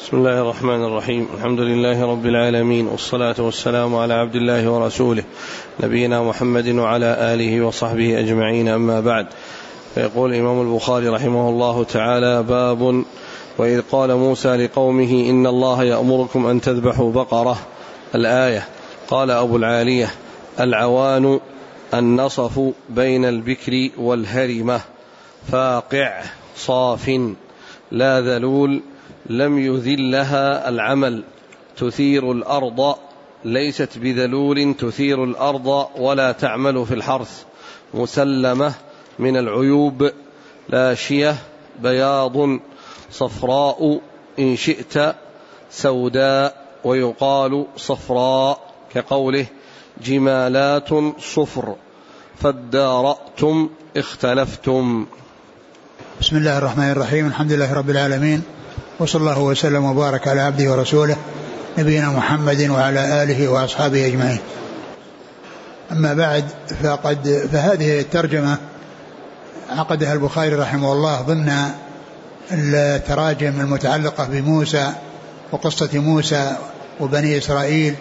بسم الله الرحمن الرحيم. الحمد لله رب العالمين، والصلاة والسلام على عبد الله ورسوله نبينا محمد وعلى آله وصحبه أجمعين، أما بعد. فيقول الإمام البخاري رحمه الله تعالى: باب وإذ قال موسى لقومه إن الله يأمركم أن تذبحوا بقرة. الآية. قال أبو العالية: العوان النصف بين البكر والهرمة، فاقع صاف لا ذلول لم يذلها العمل، تثير الأرض ليست بذلول تثير الأرض ولا تعمل في الحرث، مسلمة من العيوب، لاشية بياض صفراء إن شئت سوداء ويقال صفراء، كقوله جمالات صفر، فادارأتم اختلفتم. بسم الله الرحمن الرحيم. الحمد لله رب العالمين، وصلى الله وسلم وبارك على عبده ورسوله نبينا محمد وعلى آله وأصحابه أجمعين. أما بعد، فهذه الترجمة عقدها البخاري رحمه الله ضمن التراجم المتعلقة بموسى وقصة موسى وبني إسرائيل،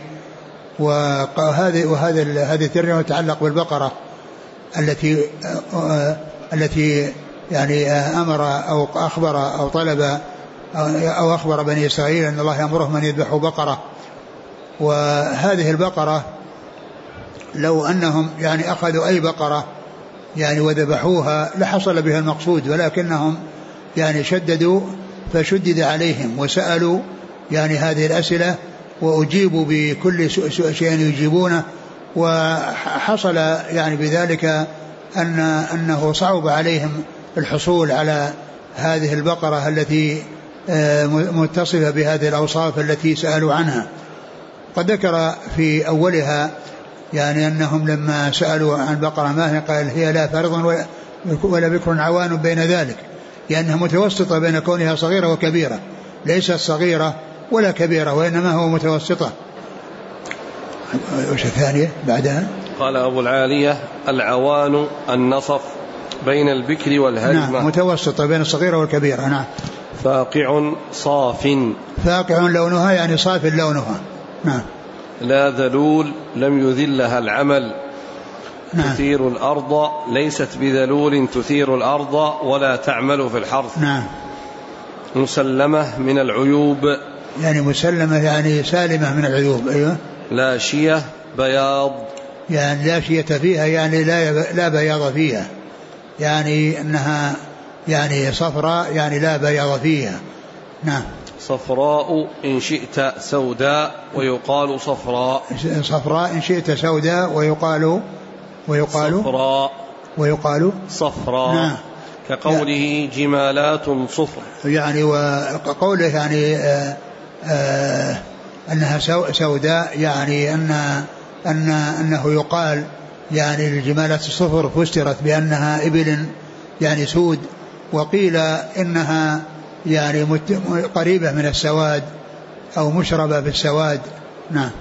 وهذه الترجمة تتعلق بالبقرة التي يعني أمر أو أخبر أو طلب أو أخبر بني إسرائيل أن الله يأمرهم أن يذبحوا بقرة. وهذه البقرة لو أنهم يعني أخذوا أي بقرة يعني وذبحوها لحصل بها المقصود، ولكنهم يعني شددوا فشدد عليهم وسألوا يعني هذه الأسئلة وأجيبوا بكل شيء يجيبونه، وحصل يعني بذلك أنه صعب عليهم الحصول على هذه البقرة التي متصفة بهذه الأوصاف التي سألوا عنها. قد ذكر في أولها يعني أنهم لما سألوا عن بقرة ما هي قال هي لا فرض ولا بكر عوان بين ذلك، لأنها متوسطة بين كونها صغيرة وكبيرة، ليست صغيرة ولا كبيرة وإنما هو متوسطة. وش الثانية بعدها؟ قال أبو العالية: العوان النصف بين البكر والهرمة. نعم، متوسطة بين الصغيرة والكبيرة. نعم. فاقع صاف، فاقع لونها يعني صاف لونها. نعم. لا ذلول لم يذلها العمل. نعم. تثير الأرض ليست بذلول تثير الأرض ولا تعمل في الحرث. نعم. مسلمة من العيوب، يعني مسلمة يعني سالمة من العيوب. أيوة. لاشية بياض، يعني لاشية فيها يعني لا بياض فيها، يعني أنها يعني صفراء يعني لا بياض فيها. نعم. صفراء إن شئت سوداء ويقال صفراء. صفراء إن شئت سوداء ويقال صفراء. نعم. كقوله جمالات صفر، يعني وقوله يعني أنها سوداء، يعني أنه يقال يعني الجمالات الصفر فسرت بأنها إبل يعني سود، وقيل إنها يعني قريبة من السواد أو مشربة بالسواد. نعم.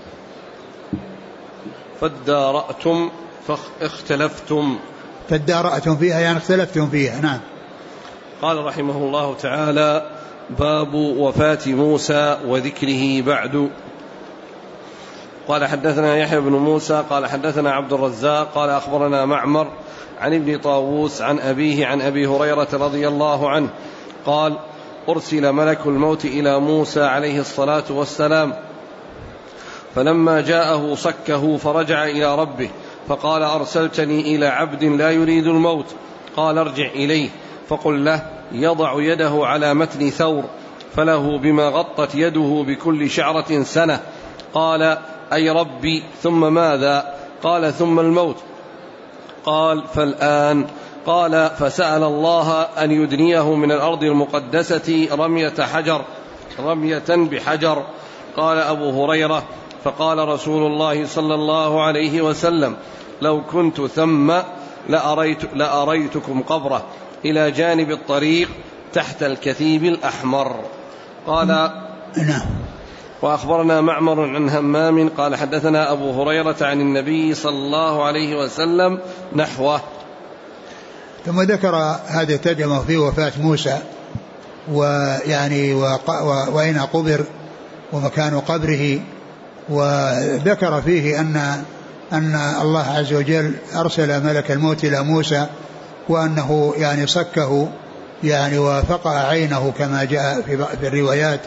فادارأتم فاختلفتم. فادارأتم فيها يعني اختلفتم فيها. نعم. قال رحمه الله تعالى: باب وفاة موسى وذكره بعد. قال حدثنا يحيى بن موسى قال حدثنا عبد الرزاق قال أخبرنا معمر عن ابن طاووس عن أبيه عن أبي هريرة رضي الله عنه قال: أرسل ملك الموت إلى موسى عليه الصلاة والسلام، فلما جاءه صكه فرجع إلى ربه، فقال: أرسلتني إلى عبد لا يريد الموت، قال: ارجع إليه فقل له يضع يده على متن ثور فله بما غطت يده بكل شعرة سنة. قال: أي ربي ثم ماذا؟ قال: ثم الموت. قال: فالآن؟ قال: فسأل الله أن يدنيه من الأرض المقدسة رمية بحجر. قال أبو هريرة: فقال رسول الله صلى الله عليه وسلم: لو كنت ثم لأريتكم قبره إلى جانب الطريق تحت الكثيب الأحمر. قال: نعم. وأخبرنا معمر عن همام قال حدثنا أبو هريرة عن النبي صلى الله عليه وسلم نحوه. ثم ذكر هذه الترجمة في وفاة موسى ويعني وأين قبر ومكان قبره. وذكر فيه أن الله عز وجل أرسل ملك الموت إلى موسى وأنه يعني صكه يعني وفقع عينه كما جاء في الروايات،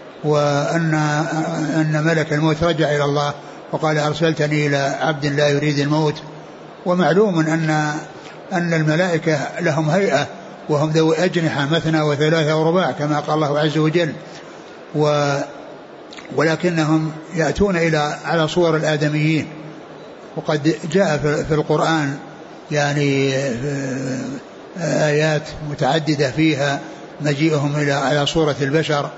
وأن ملك الموت رجع إلى الله وقال أرسلتني إلى عبد لا يريد الموت. ومعلوم أن الملائكة لهم هيئة وهم ذو أجنحة مثنى وثلاثة ورباع كما قال الله عز وجل، ولكنهم يأتون على صور الآدميين. وقد جاء في القرآن يعني آيات متعددة فيها مجيئهم على صورة البشر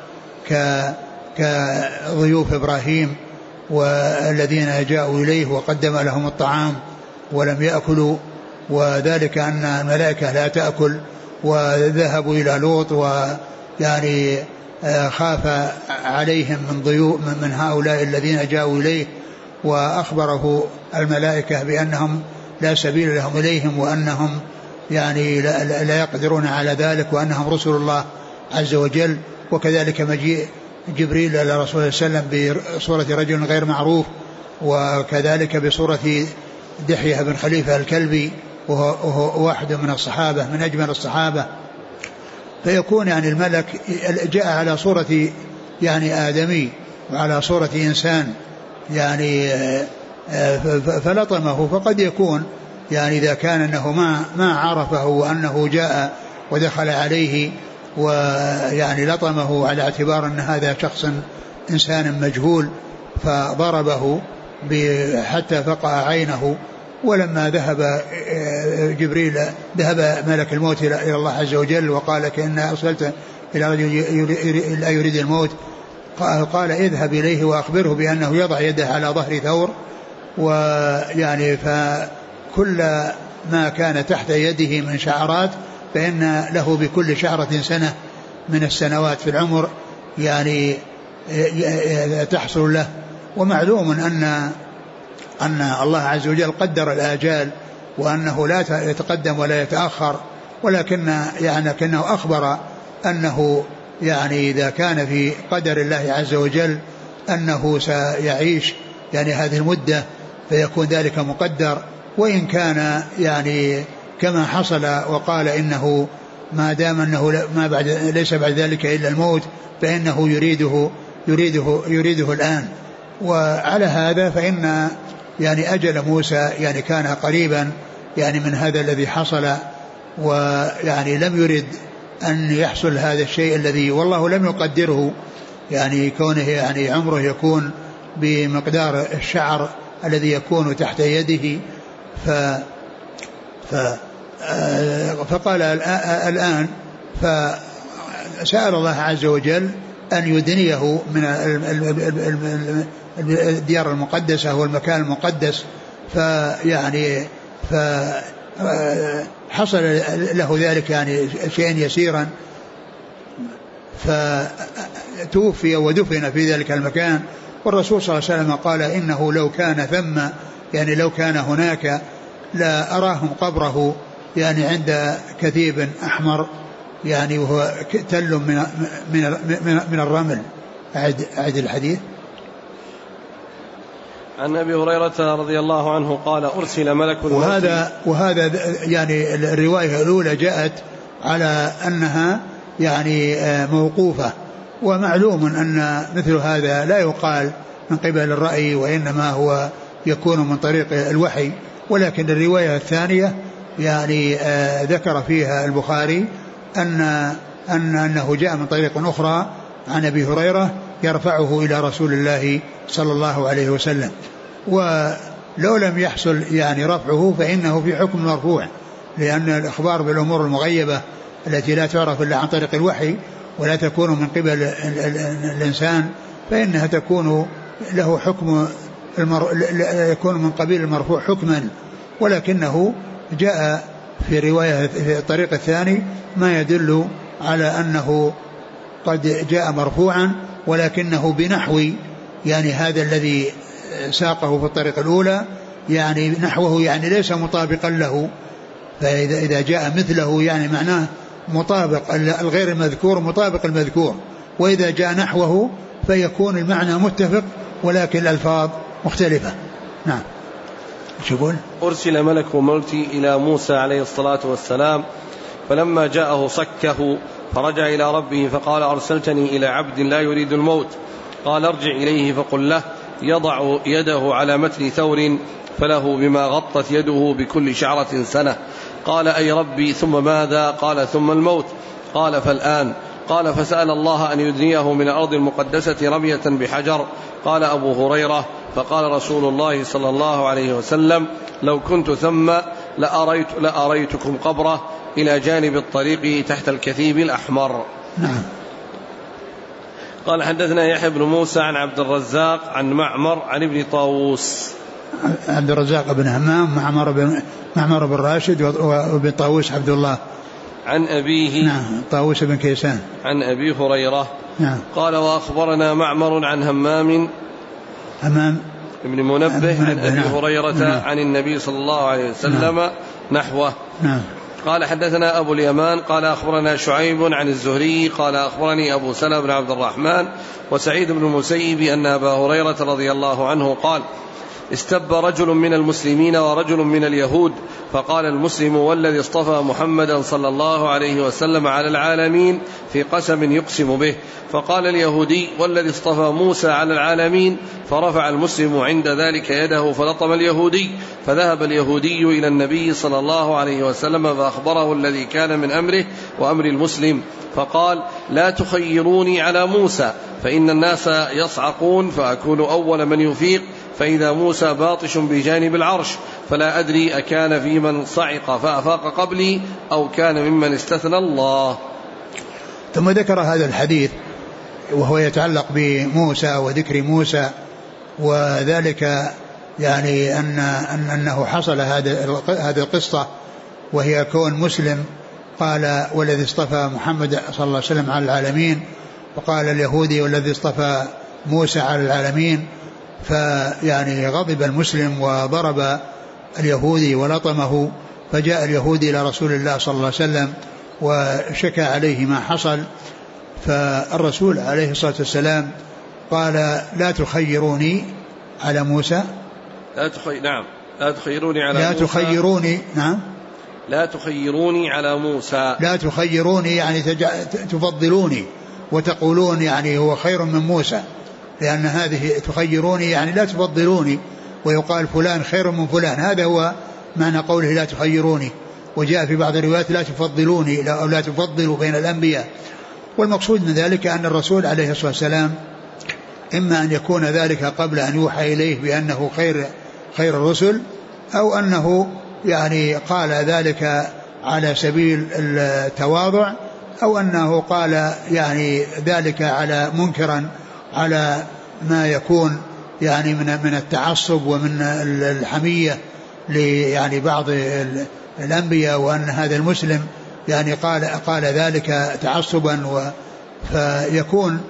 كضيوف إبراهيم والذين جاءوا إليه وقدم لهم الطعام ولم يأكلوا، وذلك أن الملائكة لا تأكل. وذهبوا إلى لوط ويعني خاف عليهم من هؤلاء الذين جاءوا إليه، وأخبره الملائكة بأنهم لا سبيل لهم إليهم وأنهم يعني لا يقدرون على ذلك وأنهم رسل الله عز وجل. وكذلك مجيء جبريل إلى رسول الله صلى الله عليه وسلم بصورة رجل غير معروف، وكذلك بصورة دحية بن خليفة الكلبي وهو واحد من الصحابة من أجمل الصحابة. فيكون يعني الملك جاء على صورة يعني آدمي وعلى صورة إنسان يعني فلطمه. فقد يكون يعني إذا كان أنه ما عرفه وأنه جاء ودخل عليه ويعني لطمه على اعتبار أن هذا شخص إنسان مجهول فضربه حتى فقع عينه. ولما ذهب ملك الموت إلى الله عز وجل وقال كأن أرسلت إلى رجل لا يريد الموت، قال اذهب إليه وأخبره بأنه يضع يده على ظهر ثور، ويعني فكل ما كان تحت يده من شعرات فإن له بكل شعرة سنة من السنوات في العمر يعني تحصل له. ومعلوم أن الله عز وجل قدر الآجال وأنه لا يتقدم ولا يتأخر، لكنه أخبر أنه يعني إذا كان في قدر الله عز وجل أنه سيعيش يعني هذه المدة فيكون ذلك مقدر. وإن كان يعني كما حصل وقال إنه ما دام أنه ليس بعد ذلك إلا الموت فإنه يريده الآن. وعلى هذا فإن يعني أجل موسى يعني كان قريبا يعني من هذا الذي حصل، ويعني لم يرد أن يحصل هذا الشيء الذي والله لم يقدره، يعني كونه يعني عمره يكون بمقدار الشعر الذي يكون تحت يده. فقال الآن فسأل الله عز وجل أن يدنيه من الديار المقدسة والمكان المقدس، فيعني فحصل له ذلك يعني شيئا يسيرا، فتوفي ودفن في ذلك المكان. والرسول صلى الله عليه وسلم قال إنه لو كان ثم يعني لو كان هناك لا أراهم قبره يعني عند كثيب أحمر يعني وهو تل من الرمل. أعد الحديث. عن أبي هريرة رضي الله عنه قال أرسل ملك وهذا يعني الرواية الأولى جاءت على أنها يعني موقوفة، ومعلوم أن مثل هذا لا يقال من قبل الرأي وإنما هو يكون من طريق الوحي. ولكن الرواية الثانية يعني ذكر فيها البخاري أنه جاء من طريق أخرى عن أبي هريرة يرفعه إلى رسول الله صلى الله عليه وسلم. ولو لم يحصل يعني رفعه فإنه في حكم مرفوع، لأن الإخبار بالأمور المغيبة التي لا تعرف إلا عن طريق الوحي ولا تكون من قبل الإنسان فإنها تكون له حكم يكون من قبيل المرفوع حكما. ولكنه جاء في رواية في الطريق الثاني ما يدل على أنه قد جاء مرفوعا ولكنه بنحو يعني هذا الذي ساقه في الطريق الأولى يعني نحوه يعني ليس مطابقا له. فإذا جاء مثله يعني معناه مطابق الغير المذكور مطابق المذكور، وإذا جاء نحوه فيكون المعنى متفق ولكن الألفاظ مختلفة. نعم. شو يقول؟ أرسل ملك الموت إلى موسى عليه الصلاة والسلام، فلما جاءه صكه فرجع إلى ربه فقال أرسلتني إلى عبد لا يريد الموت. قال ارجع إليه فقل له يضع يده على متن ثور فله بما غطت يده بكل شعرة سنة. قال أي ربي ثم ماذا؟ قال ثم الموت. قال فالآن؟ قال فسأل الله أن يدنيه من الأرض المقدسة رمية بحجر. قال أبو هريرة فقال رسول الله صلى الله عليه وسلم لو كنت ثم لأريتكم قبره إلى جانب الطريق تحت الكثيب الأحمر. نعم. قال حدثنا يحيى بن موسى عن عبد الرزاق عن معمر عن ابن طاووس. عبد الرزاق بن همام معمر بن راشد وابن طاووس عبد الله عن أبيه. نعم. طاووس بن كيسان عن أبي هريرة. نعم. قال وأخبرنا معمر عن همام ابن منبه عن أبي هريرة. نعم. عن النبي صلى الله عليه وسلم. نعم. نحوه. نعم. قال حدثنا أبو اليمان قال أخبرنا شعيب عن الزهري قال أخبرني أبو سلمة بن عبد الرحمن وسعيد بن المسيب أن أبا هريرة رضي الله عنه قال استب رجل من المسلمين ورجل من اليهود، فقال المسلم والذي اصطفى محمدا صلى الله عليه وسلم على العالمين في قسم يقسم به، فقال اليهودي والذي اصطفى موسى على العالمين، فرفع المسلم عند ذلك يده فلطم اليهودي، فذهب اليهودي إلى النبي صلى الله عليه وسلم فأخبره الذي كان من أمره وأمر المسلم، فقال لا تخيروني على موسى فإن الناس يصعقون فأكون أول من يفيق، فإذا موسى باطش بجانب العرش فلا أدري أكان في من صعق فأفاق قبلي أو كان ممن استثنى الله. ثم ذكر هذا الحديث وهو يتعلق بموسى وذكر موسى، وذلك يعني أنه حصل هذه القصة، وهي كون مسلم قال والذي اصطفى محمد صلى الله عليه وسلم على العالمين، وقال اليهودي والذي اصطفى موسى على العالمين، فيعني غضب المسلم وضرب اليهودي ولطمه، فجاء اليهودي إلى رسول الله صلى الله عليه وسلم وشكى عليه ما حصل، فالرسول عليه الصلاة والسلام قال لا تخيروني على موسى لا تخيروني على لا موسى تخيروني نعم لا تخيروني على موسى لا تخيروني يعني تفضلوني وتقولون يعني هو خير من موسى، لأن هذه تخيروني يعني لا تفضلوني، ويقال فلان خير من فلان، هذا هو معنى قوله لا تخيروني. وجاء في بعض الروايات لا تفضلوني أو لا تفضلوا بين الأنبياء. والمقصود من ذلك أن الرسول عليه الصلاة والسلام إما أن يكون ذلك قبل أن يوحى إليه بأنه خير الرسل، أو أنه يعني قال ذلك على سبيل التواضع، أو أنه قال يعني ذلك على منكرا على ما يكون يعني من التعصب ومن الحمية يعني بعض الأنبياء، وأن هذا المسلم يعني قال ذلك تعصبا، فيكون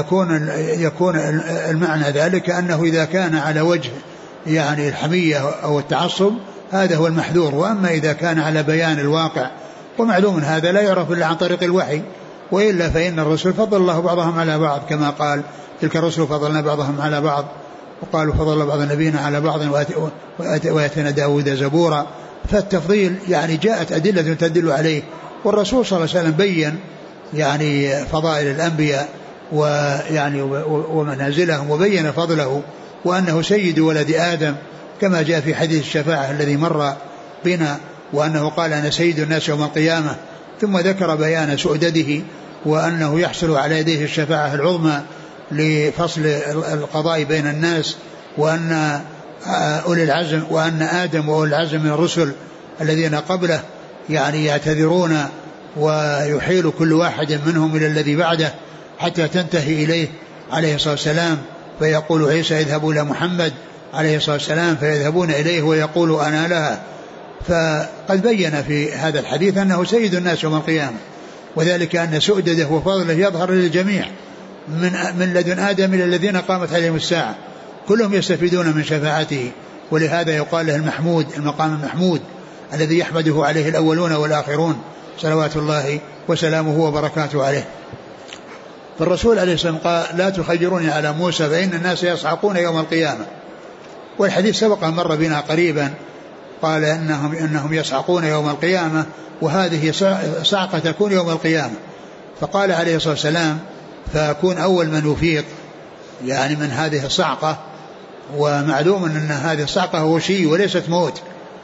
المعنى ذلك أنه إذا كان على وجه يعني الحمية أو التعصب هذا هو المحذور، وأما إذا كان على بيان الواقع، ومعلوم هذا لا يعرف إلا عن طريق الوحي، وإلا فإن الرسل فضل الله بعضهم على بعض، كما قال تلك الرسل فضلنا بعضهم على بعض، وقالوا فضل بعض النبيين على بعض وآتينا داود زبورا. فالتفضيل يعني جاءت أدلة تدل عليه، والرسول صلى الله عليه وسلم بين يعني فضائل الأنبياء ويعني ومنازلهم، وبين فضله وأنه سيد ولد آدم، كما جاء في حديث الشفاعة الذي مر بنا، وأنه قال أنا سيد الناس يوم القيامة، ثم ذكر بيان سؤدده وأنه يحصل على يديه الشفاعة العظمى لفصل القضاء بين الناس، وأن أولي العزم وأن آدم وأولي العزم من الرسل الذين قبله يعني يعتذرون ويحيل كل واحد منهم إلى الذي بعده حتى تنتهي إليه عليه الصلاة والسلام، فيقول عيسى اذهبوا إلى محمد عليه الصلاة والسلام، فيذهبون إليه ويقول أنا لها. فقد بين في هذا الحديث أنه سيد الناس يوم القيامة، وذلك أن سؤدده وفضله يظهر للجميع من لدن آدم إلى الذين قامت عليهم الساعة، كلهم يستفيدون من شفاعته، ولهذا يقال له المحمود، المقام المحمود الذي يحمده عليه الأولون والآخرون، صلوات الله وسلامه وبركاته عليه. فالرسول عليه السلام قال لا تخيروني على موسى فإن الناس يصعقون يوم القيامة. والحديث سبق مر بنا قريبا، قال إنهم يصعقون يوم القيامة، وهذه صعقة تكون يوم القيامة. فقال عليه الصلاة والسلام فأكون أول من يفيق يعني من هذه الصعقة. ومعلوم أن هذه الصعقة غشي وليست موت،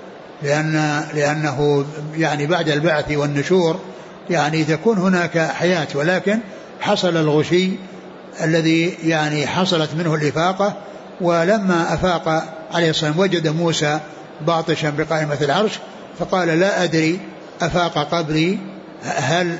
لأنه يعني بعد البعث والنشور يعني تكون هناك حياة، ولكن حصل الغشي الذي يعني حصلت منه الإفاقة. ولما أفاق عليه الصلاة والسلام وجد موسى باطشا بقائمة العرش، فقال لا أدري أفاق قبري هل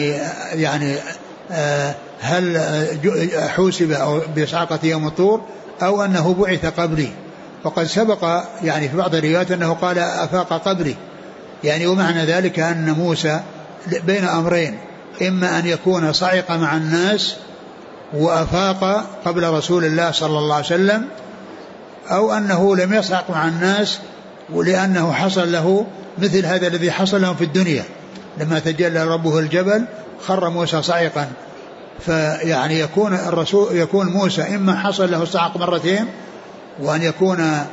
هل حوسب بصعقة يوم الطور أو أنه بعث قبلي. وقد سبق يعني في بعض الروايات أنه قال أفاق قبري، يعني ومعنى ذلك أن موسى بين أمرين، إما أن يكون صعق مع الناس وأفاق قبل رسول الله صلى الله عليه وسلم، أو أنه لم يصعق مع الناس ولأنه حصل له مثل هذا الذي حصل له في الدنيا لما تجلى ربه الجبل خر موسى صعقا. فيعني يكون موسى إما حصل له صعق مرتين، وأن يكون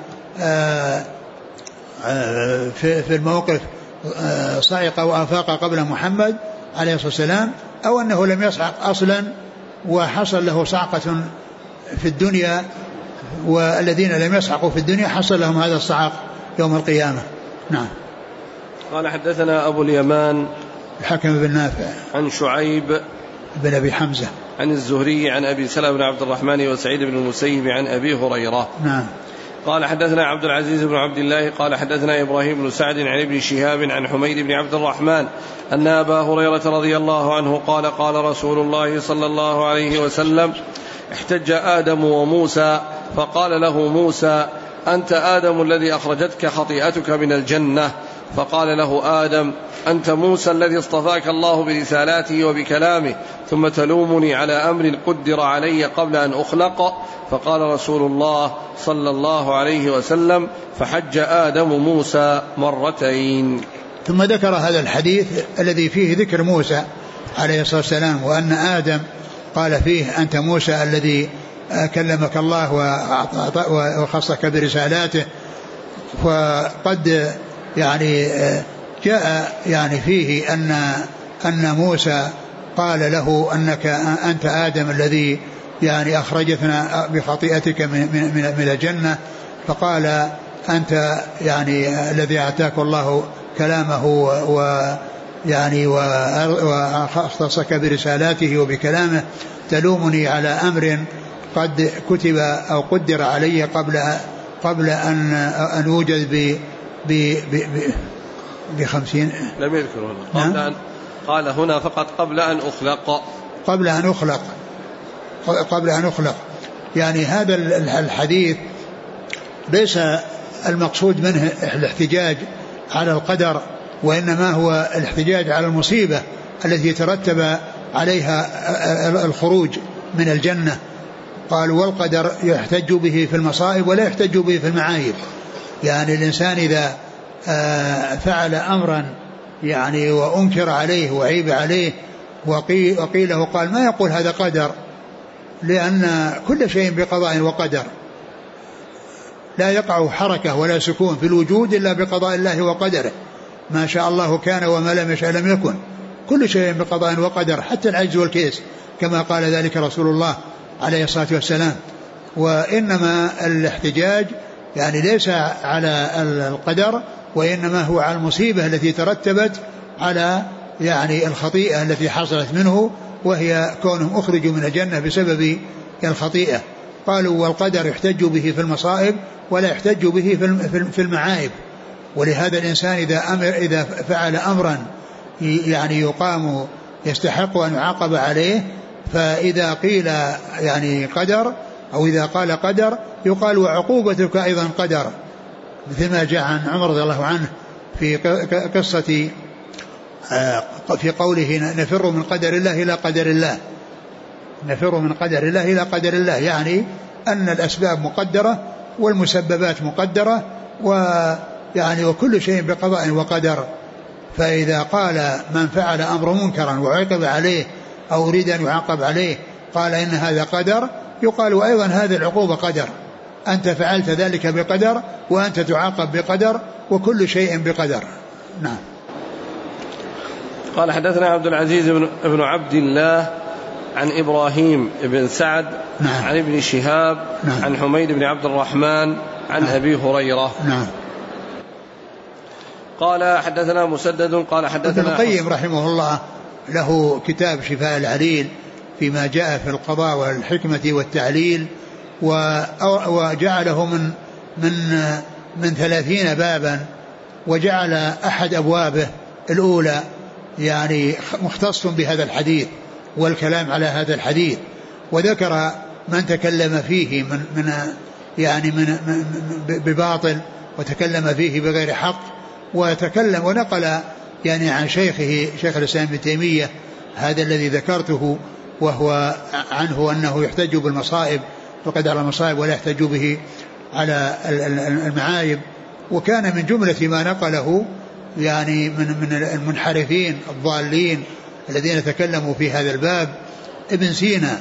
في الموقف صعق وأفاق قبل محمد عليه الصلاة والسلام، أو أنه لم يصعق أصلا وحصل له صعقة في الدنيا، والذين لم يصعقوا في الدنيا حصل لهم هذا الصعق يوم القيامة. نعم. قال حدثنا أبو اليمان الحكم بن نافع عن شعيب بن أبي حمزة عن الزهري عن أبي سلمة بن عبد الرحمن وسعيد بن المسيب عن أبي هريرة. نعم. قال حدثنا عبد العزيز بن عبد الله قال حدثنا إبراهيم بن سعد عن ابن شهاب عن حميد بن عبد الرحمن أن أبا هريرة رضي الله عنه قال قال رسول الله صلى الله عليه وسلم احتج آدم وموسى فقال له موسى أنت آدم الذي أخرجتك خطيئتك من الجنة، فقال له آدم أنت موسى الذي اصطفاك الله برسالاته وبكلامه، ثم تلومني على أمر قدر علي قبل أن أخلق. فقال رسول الله صلى الله عليه وسلم فحج آدم موسى مرتين. ثم ذكر هذا الحديث الذي فيه ذكر موسى عليه الصلاة والسلام، وأن آدم قال فيه أنت موسى الذي كلمك الله وخصك برسالاته. وقد يعني جاء يعني فيه أن موسى قال له أنك أنت آدم الذي يعني أخرجتنا بخطيئتك من الجنة، فقال أنت يعني الذي أعطاك الله كلامه ويعني واختصك برسالاته وبكلامه، تلومني على أمر قد كتب أو قدر علي قبل أن أوجد ب50. لم يذكر هنا قال هنا فقط قبل أن أخلق. يعني هذا الحديث ليس المقصود منه الاحتجاج على القدر، وإنما هو الاحتجاج على المصيبة التي ترتب عليها الخروج من الجنة. قالوا والقدر يحتج به في المصائب ولا يحتج به في المعايب. يعني الإنسان إذا فعل أمرا يعني وأنكر عليه وعيب عليه وقيله قال ما يقول هذا قدر، لأن كل شيء بقضاء وقدر، لا يقع حركة ولا سكون في الوجود إلا بقضاء الله وقدره، ما شاء الله كان وما لم يشاء لم يكن، كل شيء بقضاء وقدر حتى العجز والكيس كما قال ذلك رسول الله عليه الصلاة والسلام. وإنما الاحتجاج يعني ليس على القدر، وإنما هو على المصيبة التي ترتبت على يعني الخطيئة التي حصلت منه، وهي كونهم أخرجوا من الجنة بسبب الخطيئة. قالوا والقدر يحتج به في المصائب ولا يحتج به في المعايب. ولهذا الإنسان إذا فعل أمرا يعني يقام يستحق أن يعاقب عليه، فإذا قيل يعني قدر أو إذا قال قدر يقال وعقوبتك أيضا قدر، مثل ما جاء عن عمر رضي الله عنه في قصة في قوله نفر من قدر الله إلى قدر الله، نفر من قدر الله إلى قدر الله، يعني أن الأسباب مقدرة والمسببات مقدرة، ويعني وكل شيء بقضاء وقدر. فإذا قال من فعل أمر منكرا وعاقب عليه أو أريد أن يعاقب عليه قال إن هذا قدر، يقال وأيضا هذه العقوبة قدر، أنت فعلت ذلك بقدر وأنت تعاقب بقدر وكل شيء بقدر. نعم. قال حدثنا عبد العزيز بن عبد الله عن إبراهيم بن سعد نعم. عن ابن شهاب نعم. عن حميد بن عبد الرحمن عن أبي هريرة. نعم. قال حدثنا مسدد قال حدثنا ابن القيم رحمه الله له كتاب شفاء العليل فيما جاء في القضاء والحكمة والتعليل، وجعله من 30 بابا، وجعل أحد أبوابه الأولى يعني مختص بهذا الحديث والكلام على هذا الحديث، وذكر من تكلم فيه من بباطل وتكلم فيه بغير حق، وتكلم ونقل يعني عن شيخه شيخ الإسلام ابن تيمية هذا الذي ذكرته، وهو عنه أنه يحتج بالمصائب وقدر المصائب ولا يحتج به على المعايب. وكان من جملة ما نقله يعني من المنحرفين الضالين الذين تكلموا في هذا الباب ابن سينا،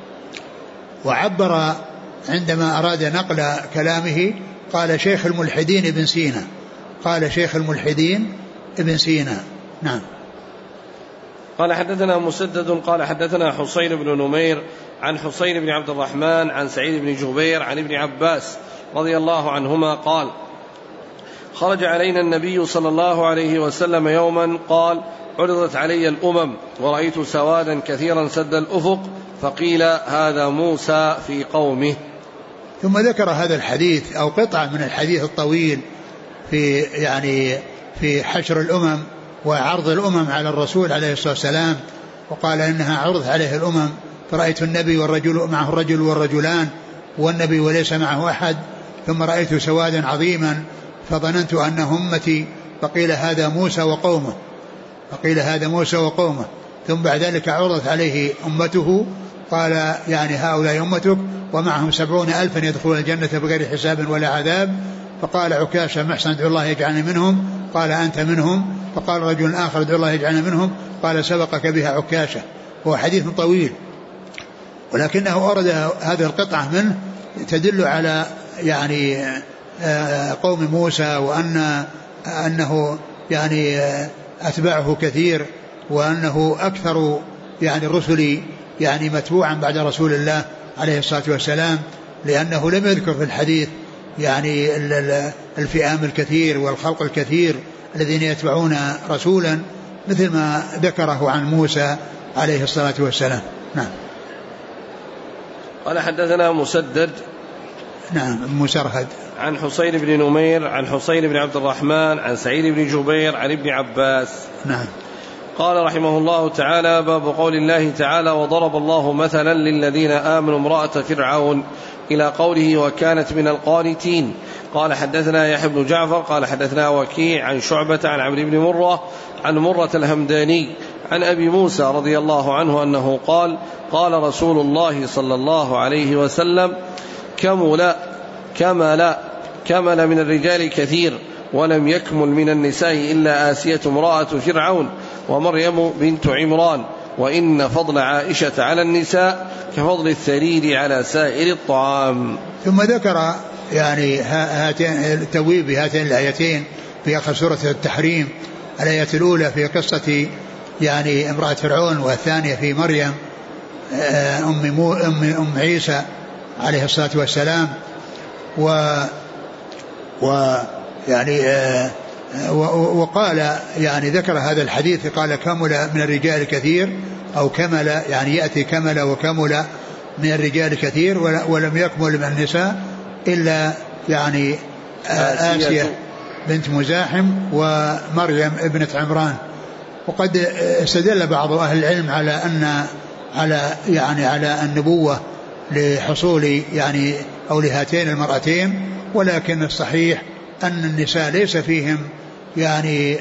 وعبر عندما أراد نقل كلامه قال شيخ الملحدين ابن سينا، قال شيخ الملحدين ابن سينا. نعم. قال حدثنا مسدد قال حدثنا حسين بن نمير عن حسين بن عبد الرحمن عن سعيد بن جبير عن ابن عباس رضي الله عنهما قال خرج علينا النبي صلى الله عليه وسلم يوما قال عرضت علي الأمم ورأيت سوادا كثيرا سد الأفق فقيل هذا موسى في قومه. ثم ذكر هذا الحديث أو قطعة من الحديث الطويل في حشر الأمم وعرض الأمم على الرسول عليه الصلاة والسلام، وقال إنها عرض عليه الأمم فرأيت النبي والرجل معه الرجل والرجلان والنبي وليس معه أحد، ثم رأيت سوادا عظيما فظننت أنه أمتي فقيل هذا موسى وقومه، ثم بعد ذلك عرضت عليه أمته قال يعني هؤلاء أمتك ومعهم 70,000 يدخلون الجنة بغير حساب ولا عذاب، فقال عكاشة محسن ادعو الله يجعلني منهم، قال أنت منهم، فقال رجل آخر ادعو الله يجعلني منهم، قال سبقك بها عكاشة. هو حديث طويل ولكنه أورد هذه القطعة منه تدل على يعني قوم موسى وأنه يعني أتباعه كثير، وأنه أكثر يعني الرسل يعني متبوعا بعد رسول الله عليه الصلاة والسلام، لأنه لم يذكر في الحديث يعني الفئام الكثير والخلق الكثير الذين يتبعون رسولا مثل ما ذكره عن موسى عليه الصلاة والسلام. نعم. قال حدثنا مسدد نعم مسرهد عن حسين بن نمير عن حسين بن عبد الرحمن عن سعيد بن جبير عن ابن عباس. نعم. قال رحمه الله تعالى باب قول الله تعالى وضرب الله مثلا للذين آمنوا امرأة فرعون إلى قوله وكانت من القانتين. قال حدثنا يحيى بن جعفر قال حدثنا وكيع عن شعبة عن عمرو بن مرة عن مرة الهمداني عن أبي موسى رضي الله عنه أنه قال قال رسول الله صلى الله عليه وسلم كمل من الرجال كثير ولم يكمل من النساء إلا آسية امرأة فرعون ومريم بنت عمران وإن فضل عائشة على النساء كفضل الثريد على سائر الطعام. ثم ذكر يعني التبويب بهاتين الآيتين في آخر سورة التحريم، الآية الأولى في قصة يعني امرأة فرعون، والثانية في مريم أم عيسى عليه الصلاة والسلام، يعني وقال يعني ذكر هذا الحديث قال كمل من الرجال كثير أو كمل يعني يأتي كمل وكمل من الرجال كثير ولم يكمل من النساء إلا يعني آسية بنت مزاحم ومريم ابنة عمران. وقد استدل بعض أهل العلم على النبوة لحصول يعني أو لهاتين المرأتين، ولكن الصحيح أن النساء ليس فيهم يعني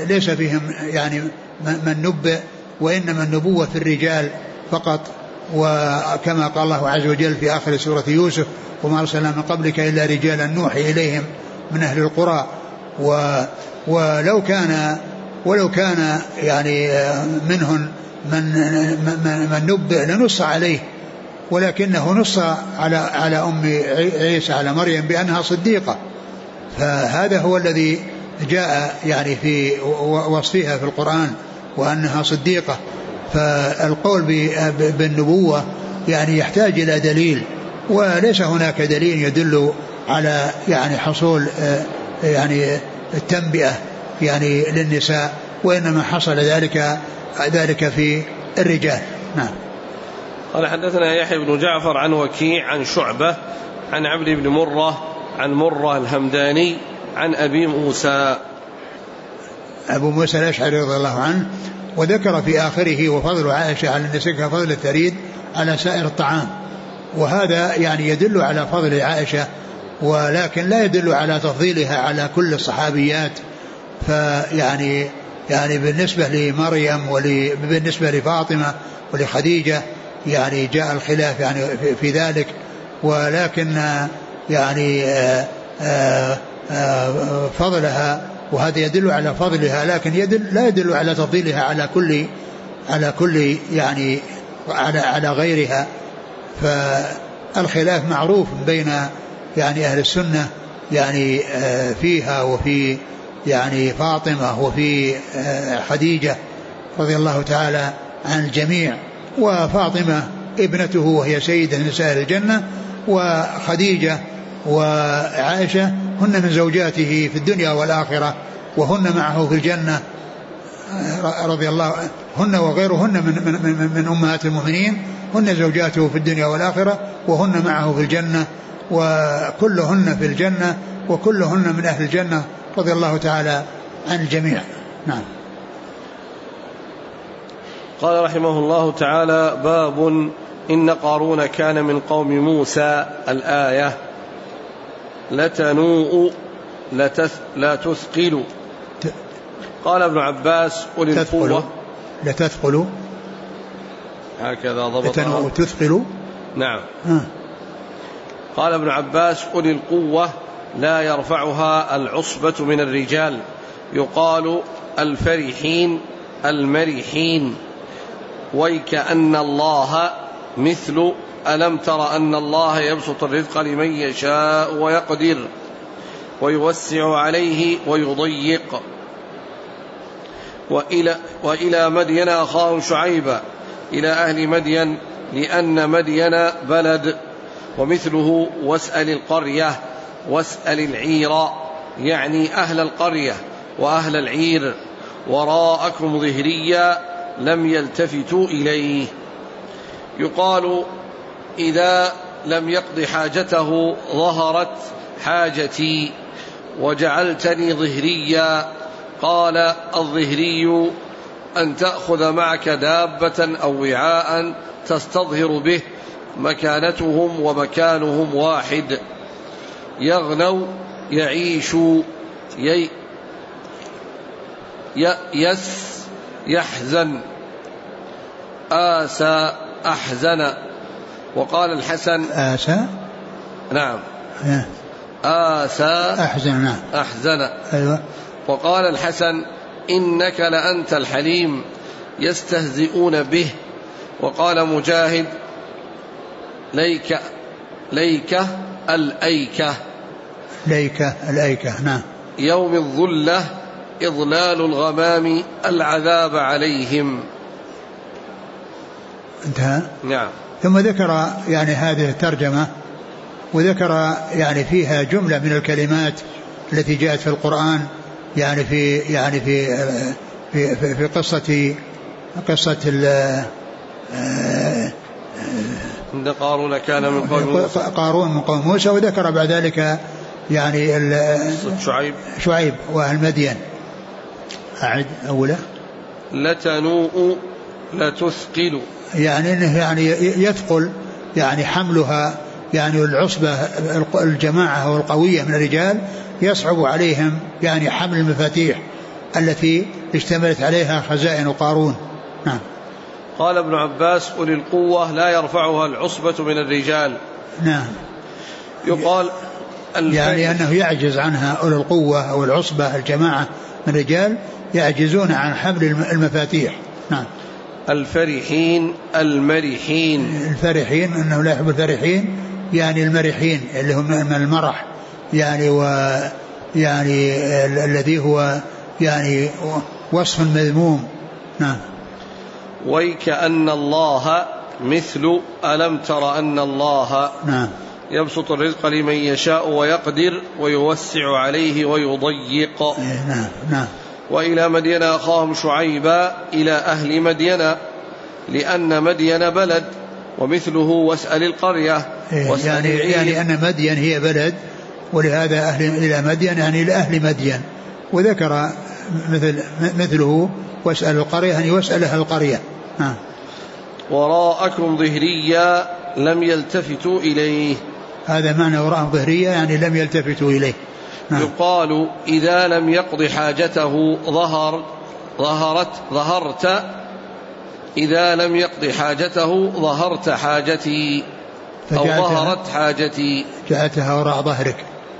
من نبئ، وإنما النبوة في الرجال فقط، وكما قال الله عز وجل في آخر سورة يوسف وما أرسلنا من قبلك إلا رجالا نوحي إليهم من أهل القرى. ولو كان ولو كان يعني منهن من نبئ لنص عليه، ولكنه نص على أم عيسى على مريم بأنها صديقة، فهذا هو الذي جاء يعني في وصفها في القرآن وأنها صديقة. فالقول بالنبوة يعني يحتاج إلى دليل، وليس هناك دليل يدل على يعني حصول يعني التنبئة يعني للنساء، وإنما حصل ذلك في الرجال. نعم. قال حدثنا يحيى بن جعفر عن وكيع عن شعبة عن عبد بن مرة عن مرة الهمداني عن أبي موسى، أبو موسى الأشعري رضي الله عنه، وذكر في آخره وفضل عائشة على النساء كفضل الثريد على سائر الطعام، وهذا يعني يدل على فضل عائشة، ولكن لا يدل على تفضيلها على كل الصحابيات. فيعني بالنسبة لمريم وبالنسبة لفاطمة ولخديجة يعني جاء الخلاف يعني في ذلك، ولكن يعني فضلها، وهذا يدل على فضلها، لكن لا يدل على تفضيلها على كل يعني على غيرها. فالخلاف معروف بين يعني أهل السنة يعني فيها وفي يعني فاطمة وفي خديجة رضي الله تعالى عن الجميع، وفاطمة ابنته وهي سيدة نساء الجنة، وخديجة وعائشة هن من زوجاته في الدنيا والآخرة، وهن معه في الجنة رضي الله، هن وغيرهن من أمهات المؤمنين، هن زوجاته في الدنيا والآخرة، وهن معه في الجنة، وكلهن في الجنة، وكلهن من أهل الجنة رضي الله تعالى عن الجميع. نعم. قال رحمه الله تعالى: باب إن قارون كان من قوم موسى. الآية: لتنوء لا تثقل. قال ابن عباس: قل القوة. لتثقل هكذا ضبطها. لتنوء تثقل. نعم. قال ابن عباس: قل القوة لا يرفعها العصبة من الرجال، يقال الفرحين المرحين، ويكأن الله مثل ألم تر أن الله يبسط الرزق لمن يشاء ويقدر ويوسع عليه ويضيق. وإلى مدين أخاهم شعيبا إلى أهل مدين لأن مدين بلد، ومثله واسأل القرية واسأل العير، يعني أهل القرية وأهل العير، وراءكم ظهريا لم يلتفتوا إليه. يقال إذا لم يقض حاجته ظهرت حاجتي وجعلتني ظهريا. قال: الظهري أن تأخذ معك دابة أو وعاء تستظهر به، مكانتهم ومكانهم واحد. يغنو يعيش يحزن آسى أحزن. وقال الحسن: آسى. نعم. آسى أحزن. نعم. أحزن. أيوة. وقال الحسن: إنك لأنت الحليم يستهزئون به. وقال مجاهد: ليك الأيكة. نعم. يوم الظلة إضلال الغمام العذاب عليهم. انتهى. نعم. ثم ذكر يعني هذه الترجمة، وذكر يعني فيها جملة من الكلمات التي جاءت في القرآن يعني في قصة إن قارون كان من قوم موسى. قارون من قوم موسى. وذكر بعد ذلك يعني شعيب وأهل مدين. أعد أوله. لتنوء لتثقل، يعني إنه يعني يثقل يعني حملها، يعني العصبة الجماعة والقوية من الرجال يصعب عليهم يعني حمل المفاتيح التي اشتملت عليها خزائن قارون. نعم. قال ابن عباس: قل القوة لا يرفعها العصبة من الرجال. نعم. يقال يعني أنه يعجز عنها أولو القوة أو العصبة الجماعة من الرجال، يعجزون عن حمل المفاتيح. نعم. الفرحين المرحين. الفرحين أنه لا يحب الفرحين يعني المرحين اللي هم من المرح يعني يعني الذي هو يعني وصف مذموم. نعم. ويكأن الله مثل ألم تر أن الله نعم يبسط الرزق لمن يشاء ويقدر ويوسع عليه ويضيق. نعم نعم. وإلى مدين أخاهم شعيبا إلى أهل مدين لأن مدين بلد ومثله واسأل القرية. يعني أن مدين هي بلد ولهذا أهل إلى مدين يعني إلى أهل مدين وذكر مثله واسأل القرية يعني واسأل أهل القرية. وراءكم ظهريا لم يلتفتوا إليه. هذا معنى وراءهم ظهريا يعني لم يلتفتوا إليه. يقال إذا لم يقض حاجته ظهرت إذا لم يقض حاجته ظهرت حاجتي أو ظهرت حاجتي. جعلتها وراء ظهرك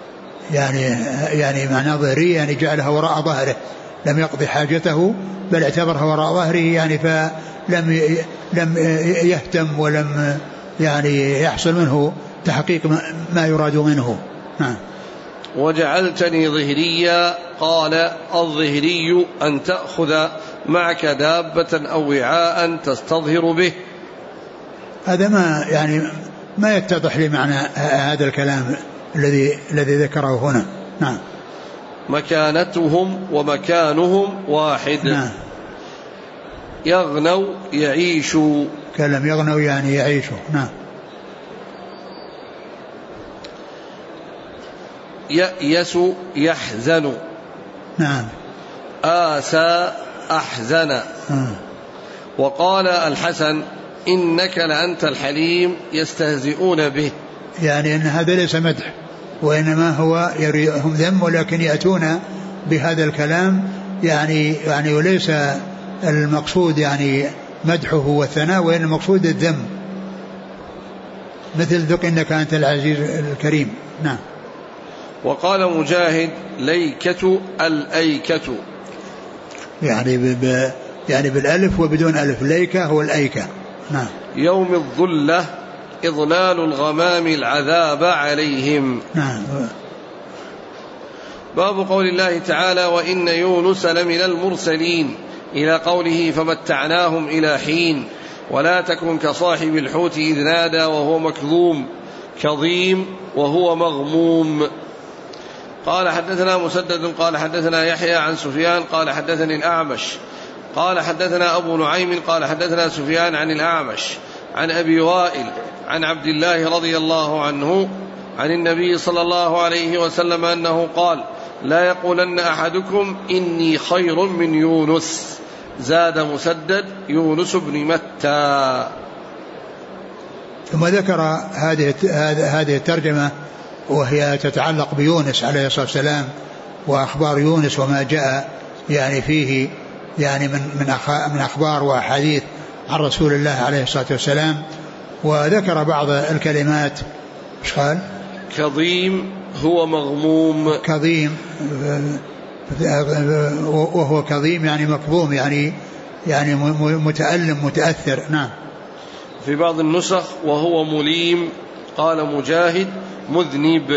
يعني معنى ظهرية يعني جعلها وراء ظهره لم يقضي حاجته بل اعتبرها وراء ظهره يعني لم يهتم ولم يعني يحصل منه تحقيق ما يراد منه. وجعلتني ظهريا قال الظهري أن تأخذ معك دابة أو وعاء تستظهر به. هذا ما يتضح لي معنى هذا الكلام الذي ذكره هنا. نعم. مكانتهم ومكانهم واحد. يغنوا يعيشوا. كلام يغنوا يعني يعيشوا. نعم. يأيس يحزن. نعم. آسى أحزن. وقال الحسن إنك لأنت الحليم يستهزئون به. يعني أن هذا ليس مدح وإنما هو هم ذم ولكن يأتون بهذا الكلام يعني وليس المقصود يعني مدحه والثناء وإن المقصود الذم مثل ذق إنك أنت العزيز الكريم. نعم. وقال مجاهد ليكة الأيكة يعني بالألف وبدون ألف ليكة هو الأيكة. نعم. يوم الظلة إضلال الغمام العذاب عليهم. نعم. باب قول الله تعالى وإن يونس لمن المرسلين إلى قوله فمتعناهم إلى حين ولا تكن كصاحب الحوت إذ نادى وهو مكظوم كظيم وهو مغموم. قال حدثنا مسدد قال حدثنا يحيى عن سفيان قال حدثني الأعمش قال حدثنا أبو نعيم قال حدثنا سفيان عن الأعمش عن أبي وائل عن عبد الله رضي الله عنه عن النبي صلى الله عليه وسلم أنه قال لا يقولن أحدكم إني خير من يونس. زاد مسدد يونس بن متى. ثم ذكر هذه الترجمة وهي تتعلق بيونس عليه الصلاة والسلام وأخبار يونس وما جاء يعني فيه يعني من أخبار وأحاديث عن رسول الله عليه الصلاة والسلام. وذكر بعض الكلمات. ايش قال؟ كظيم هو مغموم. كظيم وهو كظيم يعني مكظوم يعني متألم متأثر. نعم. في بعض النسخ وهو مليم. قال مجاهد مذنب.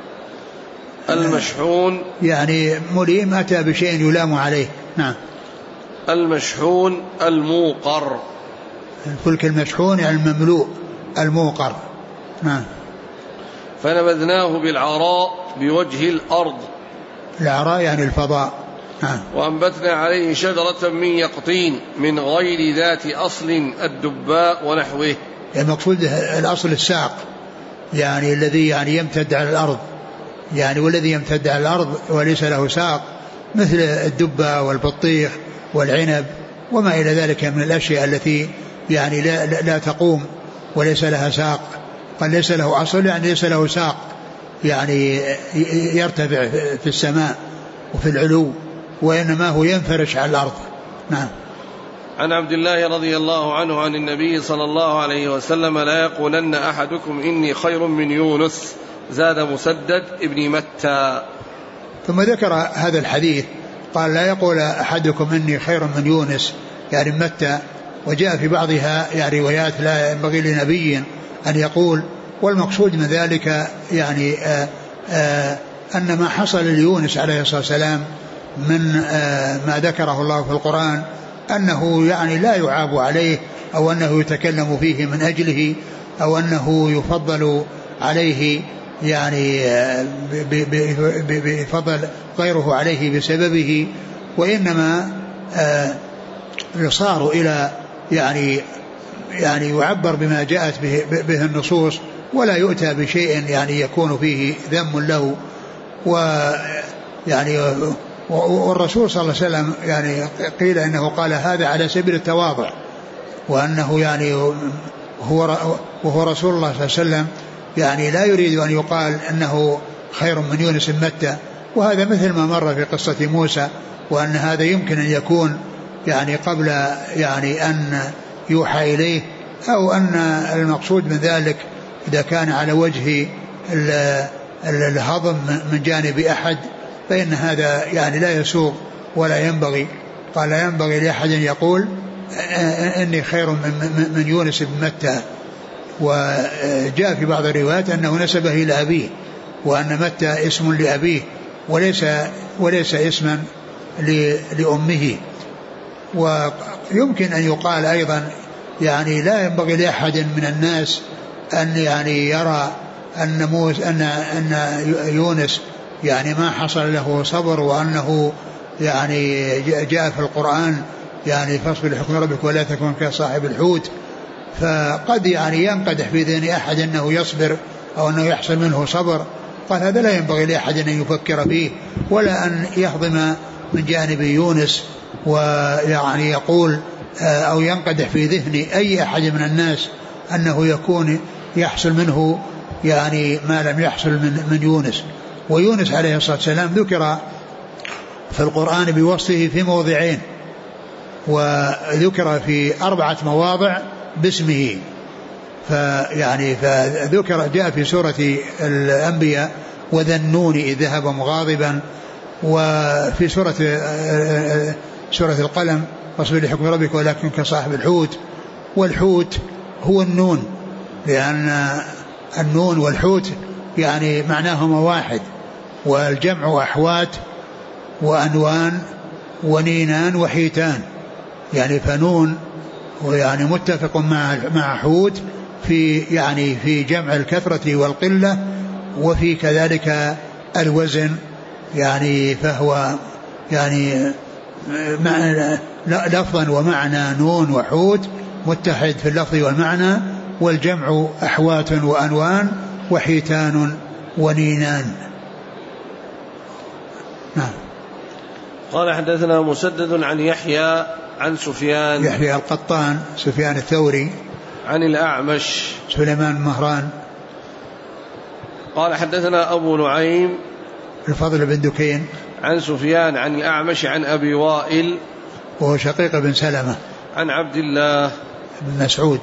المشحون يعني مليم أتى بشيء يلام عليه. نعم. المشحون الموقر. الفلك المشحون يعني المملوء الموقر. نعم. فنبذناه بالعراء بوجه الأرض. العراء يعني الفضاء. نعم. وأنبتنا عليه شجرة من يقطين من غير ذات أصل الدباء ونحوه. المقصود الأصل الساق يعني الذي يعني يمتد على الأرض يعني والذي يمتد على الأرض وليس له ساق مثل الدباء والبطيخ والعنب وما إلى ذلك من الأشياء التي يعني لا تقوم وليس لها ساق. قال ليس له أصل يعني ليس له ساق يعني يرتفع في السماء وفي العلو وإنما هو ينفرش على الأرض. نعم. عن عبد الله رضي الله عنه عن النبي صلى الله عليه وسلم لا يقولن أحدكم إني خير من يونس. زاد مسدد ابن متى. ثم ذكر هذا الحديث قال لا يقول أحدكم إني خير من يونس يعني متى. وجاء في بعضها يعني روايات لا ينبغي لنبي أن يقول. والمقصود من ذلك يعني أن ما حصل ليونس عليه الصلاة والسلام من ما ذكره الله في القرآن أنه يعني لا يعاب عليه أو أنه يتكلم فيه من أجله أو أنه يفضل عليه يعني بفضل غيره عليه بسببه، وإنما يصار إلى يعني يعبر بما جاءت به النصوص ولا يؤتى بشيء يعني يكون فيه ذم له. ويعني والرسول صلى الله عليه وسلم يعني قيل إنه قال هذا على سبيل التواضع، وأنه يعني وهو رسول الله صلى الله عليه وسلم يعني لا يريد أن يقال أنه خير من يونس متى. وهذا مثل ما مر في قصة موسى، وأن هذا يمكن أن يكون يعني قبل يعني أن يوحى إليه، أو أن المقصود من ذلك إذا كان على وجه الهضم من جانب أحد فإن هذا يعني لا يسوغ ولا ينبغي. قال لا ينبغي لأحد يقول إني خير من يونس بن متى. وجاء في بعض الروايات أنه نسبه إلى أبيه، وأن متى اسم لأبيه وليس اسما لأمه. ويمكن أن يقال أيضا يعني لا ينبغي لأحد من الناس أن يعني يرى أن يونس يعني ما حصل له صبر، وأنه يعني جاء في القرآن يعني فاصبر لحكم ربك ولا تكن كصاحب الحوت. فقد يعني ينقدح في ذهن أحد أنه يصبر أو أنه يحصل منه صبر. قال هذا لا ينبغي لأحد أن يفكر فيه ولا أن يهضم من جانب يونس ويعني يقول أو ينقدح في ذهن أي أحد من الناس أنه يكون يحصل منه يعني ما لم يحصل من يونس. ويونس عليه الصلاة والسلام ذكر في القرآن بوصفه في موضعين، وذكر في 4 مواضع باسمه. فذكر جاء في سورة الأنبياء وذا النون إذ ذهب مغاضبا، وفي سورة القلم فاصبر لحكم ربك ولكن كصاحب الحوت. والحوت هو النون، لأن النون والحوت يعني معناهما واحد، والجمع أحوات وأنوان ونينان وحيتان. يعني فنون ويعني متفق مع حوت في جمع الكثرة والقلة، وفي كذلك الوزن يعني فهو يعني لفظا ومعنى نون وحوت متحد في اللفظ والمعنى، والجمع أحوات وأنوان وحيتان ونينان. نعم. قال حدثنا مسدد عن يحيى عن سفيان يحيى القطان سفيان الثوري عن الأعمش سليمان مهران. قال حدثنا أبو نعيم الفضل بن دكين عن سفيان عن الأعمش عن أبي وائل وهو شقيق بن سلمة عن عبد الله بن مسعود.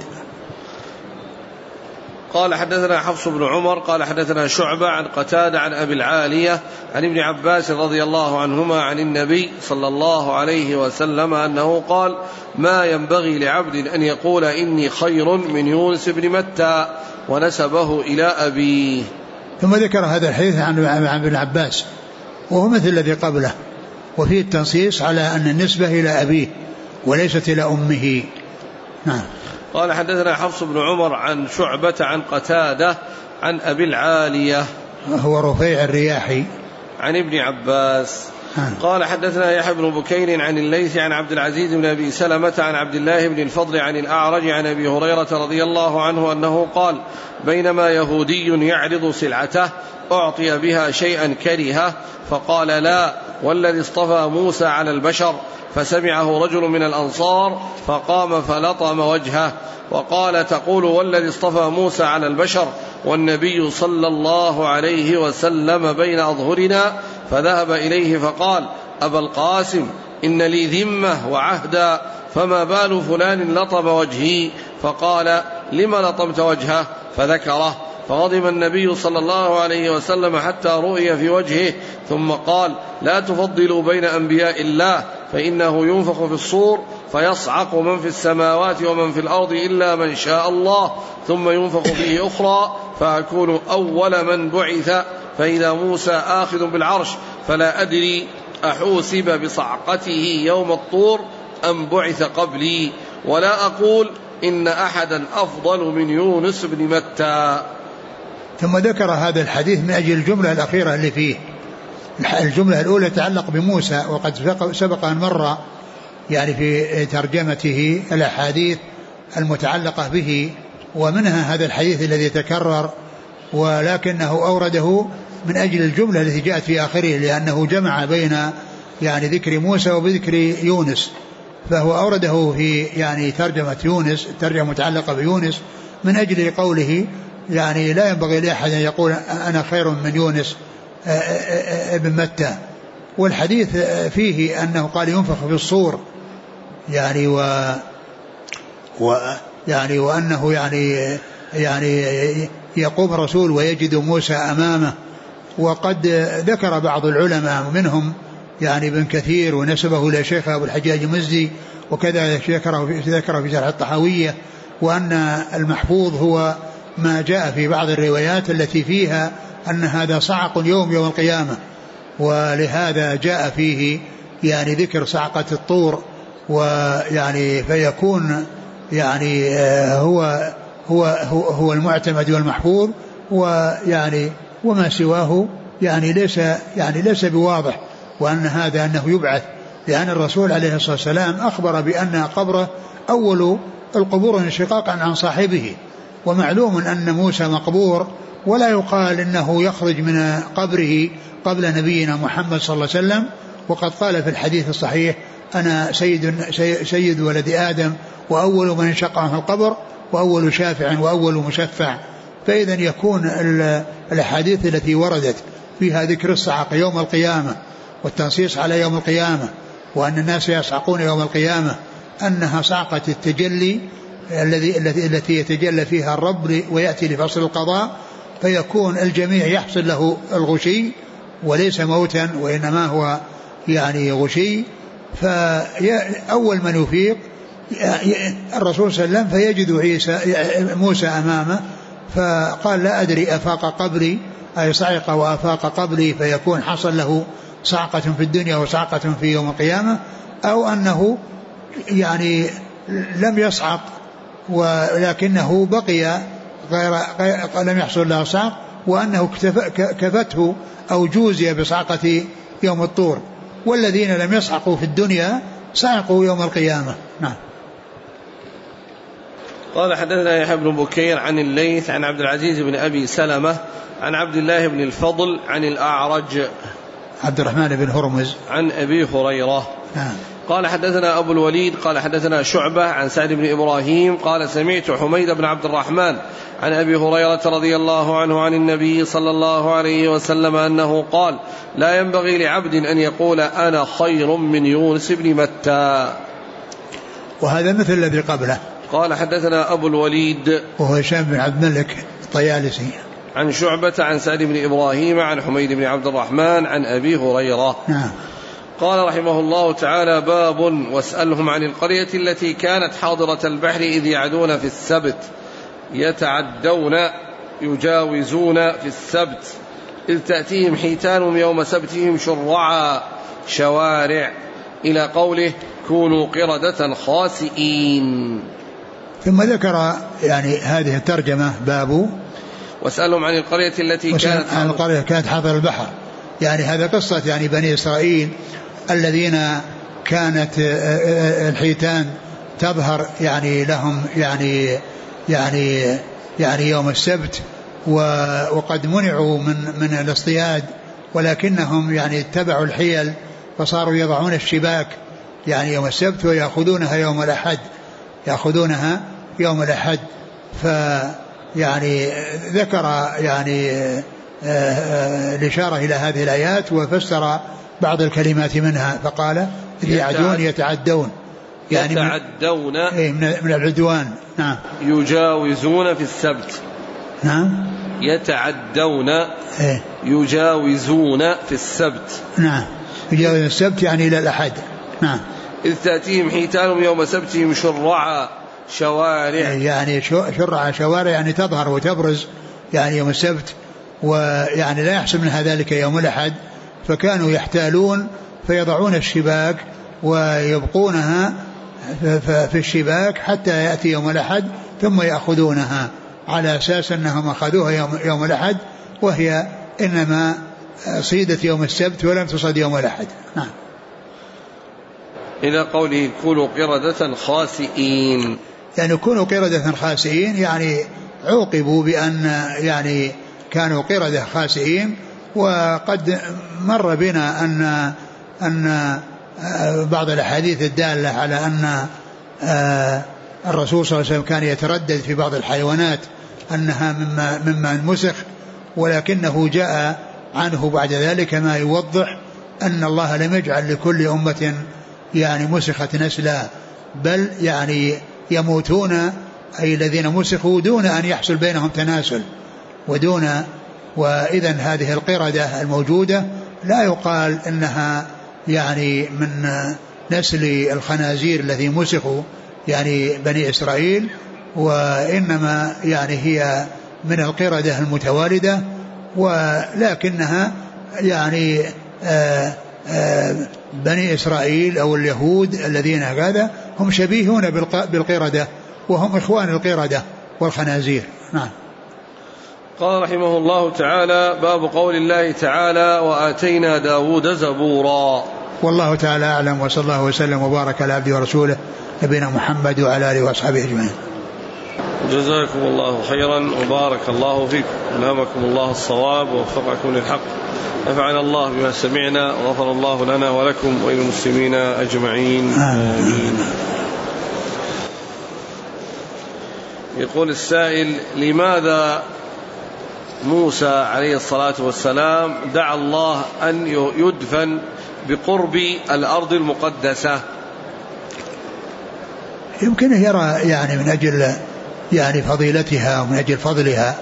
قال حدثنا حفص بن عمر قال حدثنا شعبة عن قتادة عن أبي العالية عن ابن عباس رضي الله عنهما عن النبي صلى الله عليه وسلم أنه قال ما ينبغي لعبد أن يقول إني خير من يونس بن متى، ونسبه إلى أبيه. ثم ذكر هذا الحديث عن ابن عباس وهو مثل الذي قبله، وفيه التنصيص على أن النسبة إلى أبيه وليست إلى أمه. نعم. قال حدثنا حفص بن عمر عن شعبة عن قتادة عن أبي العالية هو رفيع الرياحي عن ابن عباس. قال حدثنا يحيى بن بكير عن الليث عن عبد العزيز بن أبي سلمة عن عبد الله بن الفضل عن الأعرج عن أبي هريرة رضي الله عنه أنه قال بينما يهودي يعرض سلعته أعطي بها شيئا كرهه فقال لا والذي اصطفى موسى على البشر، فسمعه رجل من الأنصار فقام فلطم وجهه وقال تقول والذي اصطفى موسى على البشر والنبي صلى الله عليه وسلم بين أظهرنا، فذهب إليه فقال أبا القاسم إن لي ذمة وعهدا، فما بال فلان لطم وجهي؟ فقال لم لطمت وجهه؟ فذكره فغضب النبي صلى الله عليه وسلم حتى رؤي في وجهه، ثم قال: لا تفضلوا بين أنبياء الله، فإنه ينفخ في الصور فيصعق من في السماوات ومن في الأرض إلا من شاء الله، ثم ينفخ فيه أخرى فأكون أول من بعث، فإذا موسى آخذ بالعرش، فلا أدري أحوسب بصعقته يوم الطور أم بعث قبلي، ولا أقول إن أحدا أفضل من يونس بن متى. ثم ذكر هذا الحديث من أجل الجملة الأخيرة اللي فيه. الجملة الأولى تتعلق بموسى، وقد سبق أن مر يعني في ترجمته الأحاديث المتعلقة به، ومنها هذا الحديث الذي تكرر، ولكنه أورده من أجل الجملة التي جاءت في آخره، لأنه جمع بين يعني ذكر موسى وبذكر يونس، فهو أورده في يعني ترجمة يونس، الترجمة متعلقة بيونس، من أجل قوله يعني لا ينبغي لأحد أن يقول أنا خير من يونس ابن متى. والحديث فيه أنه قال ينفخ في الصور يعني يعني وأنه يعني يقوم الرسول ويجد موسى أمامه. وقد ذكر بعض العلماء منهم يعني ابن كثير ونسبه إلى شيخ أبو الحجاج المزي، وكذا ذكره في شرح الطحاوية، وأن المحفوظ هو ما جاء في بعض الروايات التي فيها أن هذا صعق يوم القيامة، ولهذا جاء فيه يعني ذكر صعقة الطور، ويعني فيكون يعني هو المعتمد والمحفوظ، ويعني وما سواه يعني ليس بواضح، وأن هذا أنه يبعث، لأن الرسول عليه الصلاة والسلام أخبر بأن قبره أول القبور انشقاقا عن صاحبه، ومعلوم أن موسى مقبور، ولا يقال إنه يخرج من قبره قبل نبينا محمد صلى الله عليه وسلم. وقد قال في الحديث الصحيح: أنا سيد ولد آدم، وأول من انشق عنه القبر، وأول شافع، وأول مشفع. فإذا يكون الأحاديث التي وردت فيها ذكر الصعق يوم القيامة والتنصيص على يوم القيامة، وأن الناس يصعقون يوم القيامة، أنها صعقة التجلي التي يتجلى فيها الرب ويأتي لفصل القضاء، فيكون الجميع يحصل له الغشي وليس موتا، وإنما هو يعني غشي. فأول من يفيق الرسول صلى الله عليه وسلم، فيجد موسى أمامه، فقال: لا أدري أفاق قبلي، أي صعق وأفاق قبلي، فيكون حصل له صعقة في الدنيا وصعقة في يوم القيامة، أو أنه يعني لم يصعق ولكنه بقي غير لم يحصل له صعق، وأنه كفته أو جوزي بصعقة يوم الطور، والذين لم يصعقوا في الدنيا صعقوا يوم القيامة. نعم. قال: حدثنا يحيى بن بكير عن الليث عن عبد العزيز بن أبي سلمة عن عبد الله بن الفضل عن الأعرج عبد الرحمن بن هرمز عن أبي هريرة. نعم. قال: حدثنا أبو الوليد قال حدثنا شعبة عن سعد بن إبراهيم قال: سمعت حميد بن عبد الرحمن عن أبي هريرة رضي الله عنه عن النبي صلى الله عليه وسلم أنه قال: لا ينبغي لعبد أن يقول أنا خير من يونس بن متى. وهذا مثل الذي قبله. قال: حدثنا أبو الوليد وهو هشام بن عبد الملك الطيالسي عن شعبة عن سعد بن إبراهيم عن حميد بن عبد الرحمن عن أبي هريرة. نعم. قال رحمه الله تعالى: باب واسألهم عن القرية التي كانت حاضرة البحر إذ يعدون في السبت يتعدون يجاوزون في السبت إذ تأتيهم حيتانهم يوم سبتهم شرعا شوارع إلى قوله كونوا قردة خاسئين. ثم ذكر يعني هذه الترجمة باب واسألهم عن القرية التي كانت حاضرة البحر، يعني هذا قصة يعني بني إسرائيل الذين كانت الحيتان تظهر يعني لهم يعني يوم السبت، وقد منعوا من الاصطياد، ولكنهم يعني اتبعوا الحيل فصاروا يضعون الشباك يعني يوم السبت ويأخذونها يوم الأحد. فيعني ذكر يعني الإشارة إلى هذه الآيات وفسر بعض الكلمات منها، فقال يتعدون يعني يتعدون من العدوان. نعم. يجاوزون في السبت. نعم. يتعدون يجاوزون في السبت. نعم يجاوزون السبت يعني إلى الأحد. نعم. إذ تأتيهم حيتانهم يوم سبتهم شرعا شوارع، يعني شرعا شوارع يعني تظهر وتبرز يعني يوم السبت، ويعني لا يحصل منها ذلك يوم الأحد، فكانوا يحتالون فيضعون الشباك ويبقونها في الشباك حتى يأتي يوم الأحد ثم يأخذونها على أساس أنهم أخذوها يوم الأحد، وهي إنما صيدت يوم السبت ولم تصد يوم الأحد. نعم. إلى قوله كونوا قردة خاسئين، يعني كونوا قردة خاسئين يعني عوقبوا بأن يعني كانوا قردة خاسئين. وقد مر بنا أن بعض الأحاديث الدالة على أن الرسول صلى الله عليه وسلم كان يتردد في بعض الحيوانات أنها مما مسخ، ولكنه جاء عنه بعد ذلك ما يوضح أن الله لم يجعل لكل أمة يعني مسخت نسلا، بل يعني يموتون أي الذين مسخوا دون أن يحصل بينهم تناسل وإذن هذه القردة الموجودة لا يقال إنها يعني من نسل الخنازير الذي مسخوا يعني بني إسرائيل، وإنما يعني هي من القردة المتوالدة، ولكنها يعني بني إسرائيل أو اليهود الذين هذا هم شبيهون بالقردة وهم إخوان القردة والخنازير. نعم. قال رحمه الله تعالى باب قول الله تعالى وآتينا داود زبورا. والله تعالى أعلم، وصلى الله وسلم وبارك على عبده ورسوله نبينا محمد وعلى آله وأصحابه أجمعين. جزاكم الله خيرا وبارك الله فيكم، ألهمكم الله الصواب ووفقكم للحق، نفعنا الله بما سمعنا وغفر الله لنا ولكم وللمسلمين أجمعين آمين. يقول السائل لماذا موسى عليه الصلاة والسلام دعا الله أن يدفن بقرب الأرض المقدسة؟ يمكن يرى يعني من أجل يعني فضيلتها ومن أجل فضلها.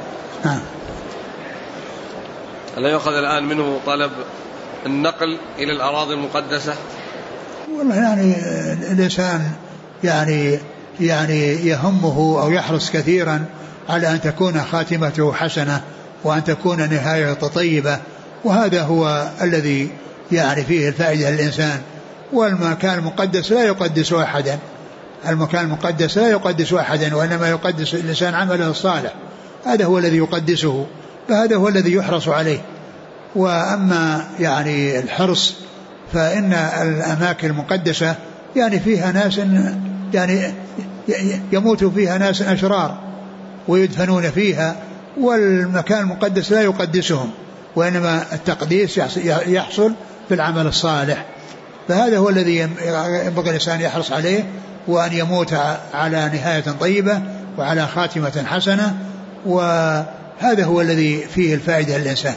ألا يؤخذ الآن منه طلب النقل إلى الأراضي المقدسة؟ والله يعني الإنسان يعني يهمه أو يحرص كثيرا على أن تكون خاتمته حسنة وأن تكون نهايته طيبة، وهذا هو الذي يعني فيه الفائدة للإنسان. والمكان المقدس لا يقدس أحدا، المكان المقدس لا يقدس أحدا، وإنما يقدس الإنسان عمله الصالح، هذا هو الذي يقدسه، فهذا هو الذي يحرص عليه. وأما يعني الحرص فإن الأماكن المقدسة يعني فيها ناس يعني يموت فيها ناس أشرار ويدفنون فيها، والمكان المقدس لا يقدسهم، وإنما التقديس يحصل في العمل الصالح. فهذا هو الذي ينبغي الإنسان يحرص عليه، وأن يموت على نهاية طيبة وعلى خاتمة حسنة، وهذا هو الذي فيه الفائدة للإنسان.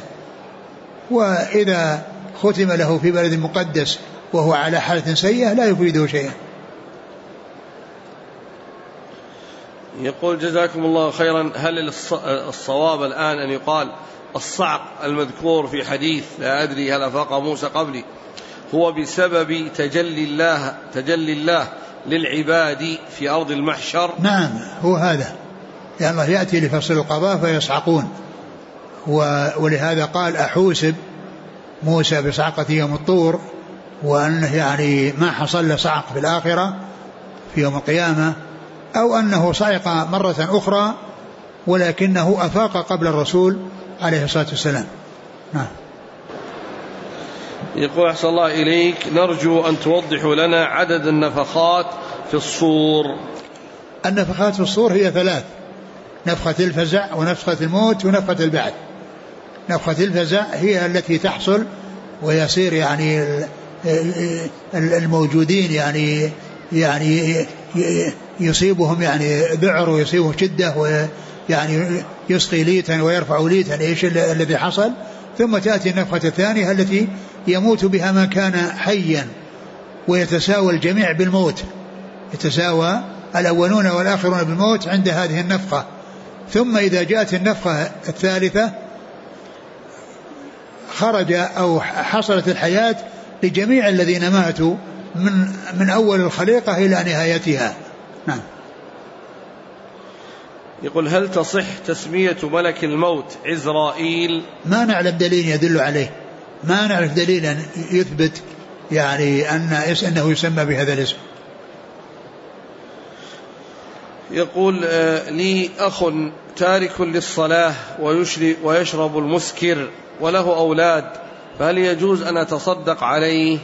وإذا ختم له في بلد مقدس وهو على حالة سيئة لا يفيده شيئا. يقول جزاكم الله خيرا، هل الصواب الآن أن يقال الصعق المذكور في حديث لا أدري هل أفاق موسى قبلي هو بسبب تجلي الله للعباد في أرض المحشر؟ نعم هو هذا، يعني الله يأتي لفصل القضاء فيصعقون، ولهذا قال أحوسب موسى بصعقة يوم الطور، وأنه يعني ما حصل له صعق في الآخرة في يوم القيامة، أو أنه صعق مرة أخرى ولكنه أفاق قبل الرسول عليه الصلاة والسلام. نعم. يقول أحسن الله إليك، نرجو أن توضحوا لنا عدد النفخات في الصور. النفخات في الصور هي 3: نفخة الفزع ونفخة الموت ونفخة البعث. نفخة الفزع هي التي تحصل ويصير يعني الموجودين يعني يصيبهم يعني ذعر ويصيبهم شدة، ويعني يسقي ليتا ويرفع ليتا، ايش الذي حصل. ثم تأتي النفخة الثانية التي يموت بها من كان حيا، ويتساوى الجميع بالموت، يتساوى الأولون والآخرون بالموت عند هذه النفخة. ثم إذا جاءت النفخة الثالثة خرج أو حصلت الحياة لجميع الذين ماتوا من أول الخليقة إلى نهايتها. نعم. يقول هل تصح تسمية ملك الموت عزرائيل؟ ما نعلم دليل يدل عليه، ما نعرف دليلا يثبت يعني أنه يسمى بهذا الاسم. يقول لي أخ تارك للصلاة ويشرب المسكر وله أولاد، فهل يجوز أن أتصدق عليه؟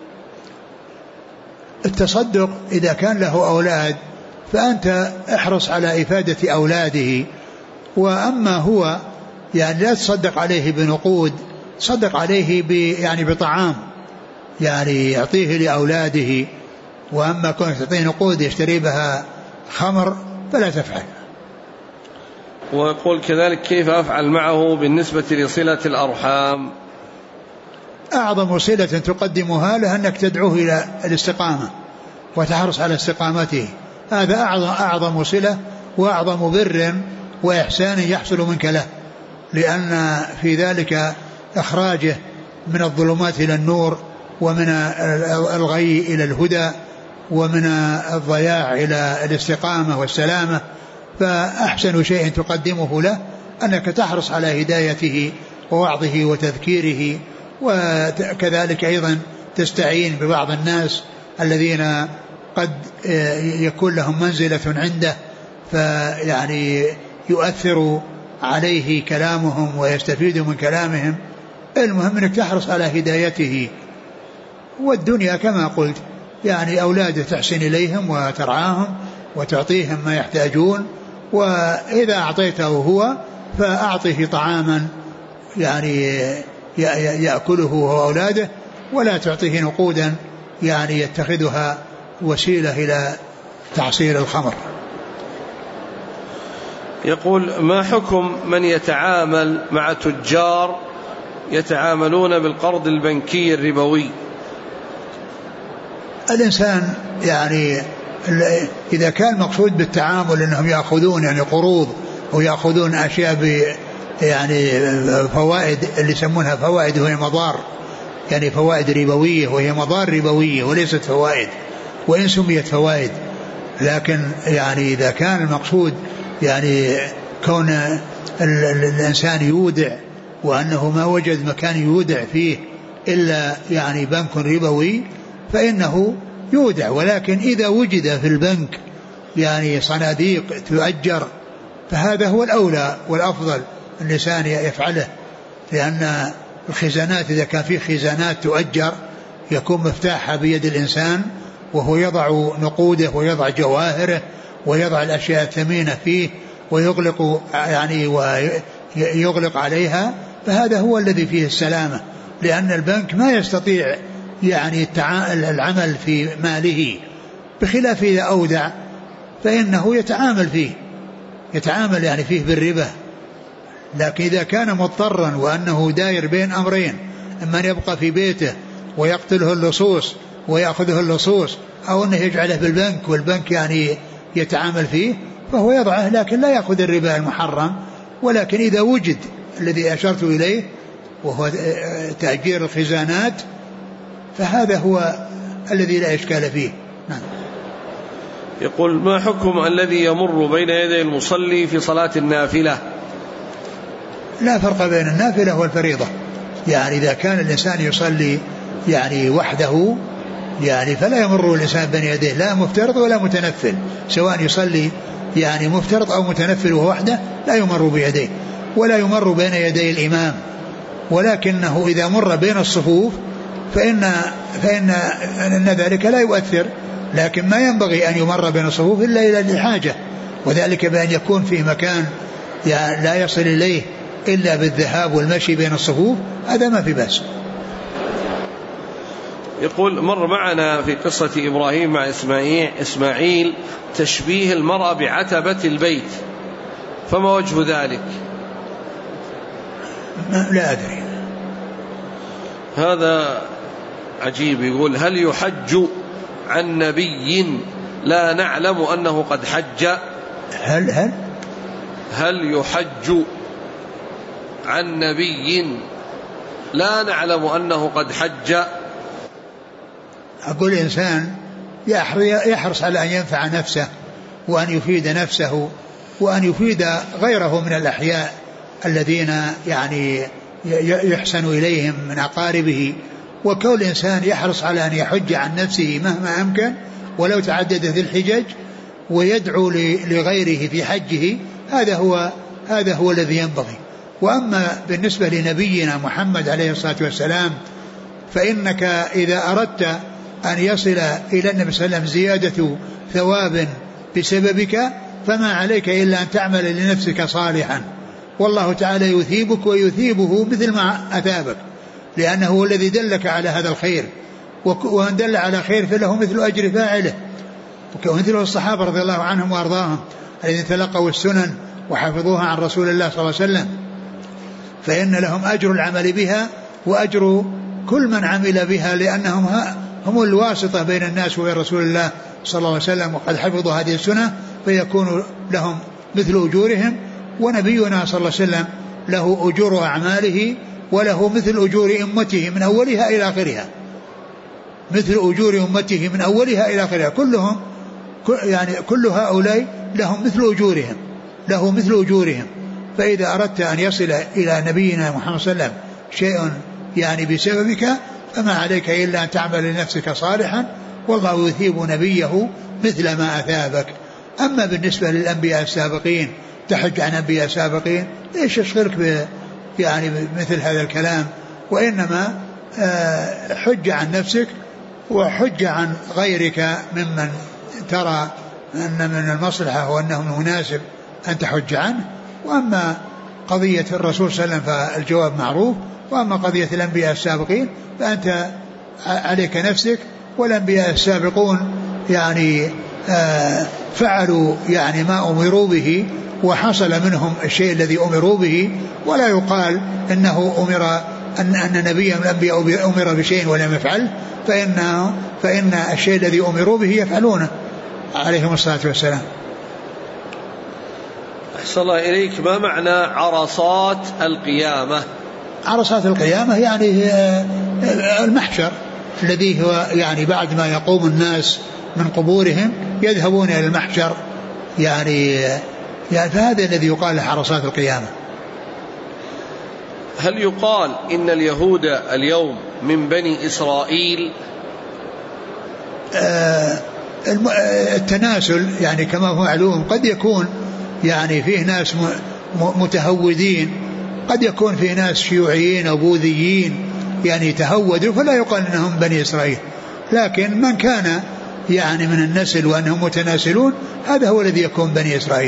التصدق إذا كان له أولاد فأنت احرص على إفادة أولاده، وأما هو يعني لا تصدق عليه بنقود، صدق عليه يعني بطعام يعني يعطيه لأولاده، وأما كنت تعطيه نقود يشتري بها خمر فلا تفعل. ويقول كذلك كيف أفعل معه بالنسبة لصلة الأرحام؟ أعظم صلة تقدمها له أنك تدعوه إلى الاستقامة وتحرص على استقامته، هذا أعظم صلة وأعظم بر وإحسان يحصل منك له، لأن في ذلك إخراجه من الظلمات إلى النور، ومن الغي إلى الهدى، ومن الضياع إلى الاستقامة والسلامة. فأحسن شيء تقدمه له أنك تحرص على هدايته ووعظه وتذكيره، وكذلك أيضا تستعين ببعض الناس الذين قد يكون لهم منزلة عنده فيعني يؤثر عليه كلامهم ويستفيد من كلامهم. المهم أنك تحرص على هدايته. والدنيا كما قلت يعني أولاده تحسن إليهم وترعاهم وتعطيهم ما يحتاجون، وإذا أعطيته هو فأعطيه طعاما يعني يأكله هو أولاده، ولا تعطيه نقودا يعني يتخذها وسيلة إلى تعصير الخمر. يقول ما حكم من يتعامل مع تجار يتعاملون بالقرض البنكي الربوي؟ الإنسان يعني إذا كان مقصود بالتعامل أنهم يأخذون يعني قروض ويأخذون أشياء يعني فوائد اللي يسمونها فوائد وهي مضار، يعني فوائد ربوية وهي مضار ربوية وليست فوائد، وإن سميت فوائد، لكن يعني إذا كان المقصود يعني كون الإنسان يودع وأنه ما وجد مكان يودع فيه إلا يعني بنك ربوي فإنه يودع. ولكن إذا وجد في البنك يعني صناديق تؤجر فهذا هو الأولى والأفضل الإنسان يفعله، لأن الخزانات إذا كان فيه خزانات تؤجر يكون مفتاحها بيد الإنسان، وهو يضع نقوده ويضع جواهره ويضع الأشياء الثمينة فيه ويغلق يعني ويغلق عليها، فهذا هو الذي فيه السلامة، لأن البنك ما يستطيع يعني العمل في ماله، بخلاف إذا أودع فإنه يتعامل يعني فيه بالربا. لكن إذا كان مضطرا وأنه داير بين أمرين، إما أن يبقى في بيته ويقتله اللصوص ويأخذه اللصوص، أو أنه يجعله بالبنك والبنك يعني يتعامل فيه، فهو يضعه لكن لا يأخذ الربا المحرم. ولكن إذا وجد الذي أشرت إليه وهو تأجير الخزانات فهذا هو الذي لا إشكال فيه. نعم. يقول ما حكم الذي يمر بين يدي المصلي في صلاة النافلة؟ لا فرق بين النافلة والفريضة، يعني إذا كان الإنسان يصلي يعني وحده يعني فلا يمر الإنسان بين يديه لا مفترض ولا متنفل، سواء يصلي يعني مفترض أو متنفل وهو وحده لا يمر بيديه ولا يمر بين يدي الإمام. ولكنه إذا مر بين الصفوف فإن ذلك لا يؤثر، لكن ما ينبغي أن يمر بين الصفوف إلا إلى الحاجة، وذلك بأن يكون في مكان يعني لا يصل إليه إلا بالذهاب والمشي بين الصفوف، هذا ما في بأس. يقول مر معنا في قصة إبراهيم مع إسماعيل تشبيه المرأة بعتبة البيت، فما وجه ذلك؟ لا أدري. هذا عجيب. يقول هل يحج عن نبي لا نعلم أنه قد حج؟ هل يحج عن نبي لا نعلم أنه قد حج؟ أقول الإنسان يحرص على أن ينفع نفسه وأن يفيد نفسه وأن يفيد غيره من الأحياء الذين يعني يحسن إليهم من أقاربه. وكل إنسان يحرص على أن يحج عن نفسه مهما أمكن ولو تعددت الحجج ويدعو لغيره في حجه، هذا هو الذي ينبغي. وأما بالنسبة لنبينا محمد عليه الصلاة والسلام فإنك إذا أردت أن يصل إلى النبي صلى الله عليه وسلم زيادة ثواب بسببك فما عليك إلا أن تعمل لنفسك صالحا، والله تعالى يثيبك ويثيبه مثل ما أثابك، لأنه هو الذي دلك على هذا الخير، ومن دل على خير فله مثل أجر فاعله، ومثل الصحابة رضي الله عنهم وأرضاهم الذين تلقوا السنن وحفظوها عن رسول الله صلى الله عليه وسلم، فإن لهم أجر العمل بها وأجر كل من عمل بها، لأنهم هم الواسطة بين الناس وبين رسول الله صلى الله عليه وسلم، وقد حفظوا هذه السنة فيكون لهم مثل أجورهم. ونبينا صلى الله عليه وسلم له أجور أعماله وله مثل أجور أمته من أولها إلى آخرها، مثل أجور أمته من أولها إلى آخرها، كلهم يعني كل هؤلاء لهم مثل أجورهم. فإذا أردت أن يصل إلى نبينا محمد صلى الله عليه وسلم شيء يعني بسببك فما عليك إلا أن تعمل لنفسك صالحا، والله يثيب نبيه مثل ما أثابك. أما بالنسبة للأنبياء السابقين تحج عن أنبياء سابقين، إيش يشغلك يعني مثل هذا الكلام؟ وإنما حج عن نفسك وحج عن غيرك ممن ترى أن من المصلحة وأنه مناسب أن تحج عنه. وأما قضية الرسول صلى الله عليه وسلم فالجواب معروف، وأما قضية الأنبياء السابقين فأنت عليك نفسك، والأنبياء السابقون يعني فعلوا يعني ما أمروا به وحصل منهم الشيء الذي أمروا به، ولا يقال إنه أن نبي من الأنبياء أمر بشيء ولم يفعل، فإن الشيء الذي أمروا به يفعلونه عليهم الصلاة والسلام. أحسن الله إليك، ما معنى عرصات القيامة؟ عرصات القيامة يعني المحشر الذي هو يعني بعد ما يقوم الناس من قبورهم يذهبون إلى المحشر، يعني فهذا الذي يقال عرصات القيامة. هل يقال إن اليهود اليوم من بني إسرائيل؟ التناسل يعني كما هو معلوم، قد يكون يعني فيه ناس متهودين، قد يكون فيه ناس شيوعيين أو بوذيين يعني تهودوا، فلا يقال أنهم بني إسرائيل، لكن من كان يعني من النسل وأنهم متناسلون هذا هو الذي يكون بني إسرائيل.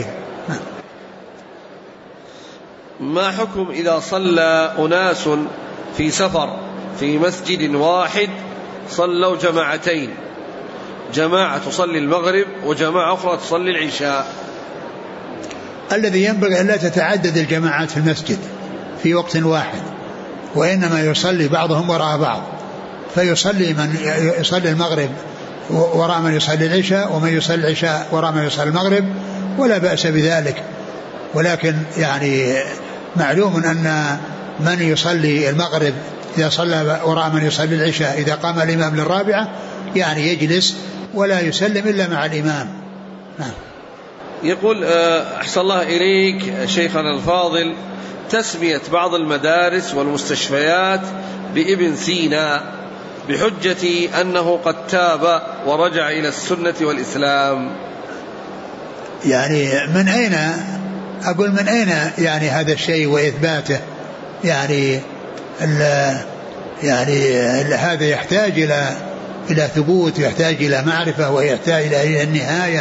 ما حكم إذا صلى أناس في سفر في مسجد واحد صلوا جماعتين، جماعة تصلي المغرب وجماعة أخرى تصلي العشاء؟ الذي ينبغي أن لا تتعدد الجماعات في المسجد في وقت واحد، وإنما يصلي بعضهم وراء بعض، فيصلي من يصلي المغرب وراء من يصلي العشاء، ومن يصلي العشاء وراء من يصلي المغرب، ولا بأس بذلك. ولكن يعني معلوم أن من يصلي المغرب إذا صلى وراء من يصلي العشاء إذا قام الإمام للرابعة يعني يجلس ولا يسلم إلا مع الإمام. يقول أحسن الله إليك شيخنا الفاضل، تسمية بعض المدارس والمستشفيات بابن سينا بحجة أنه قد تاب ورجع إلى السنة والإسلام، يعني من أين أقول من أين يعني هذا الشيء وإثباته؟ يعني هذا يحتاج إلى ثبوت، يحتاج إلى معرفة، ويحتاج إلى النهاية،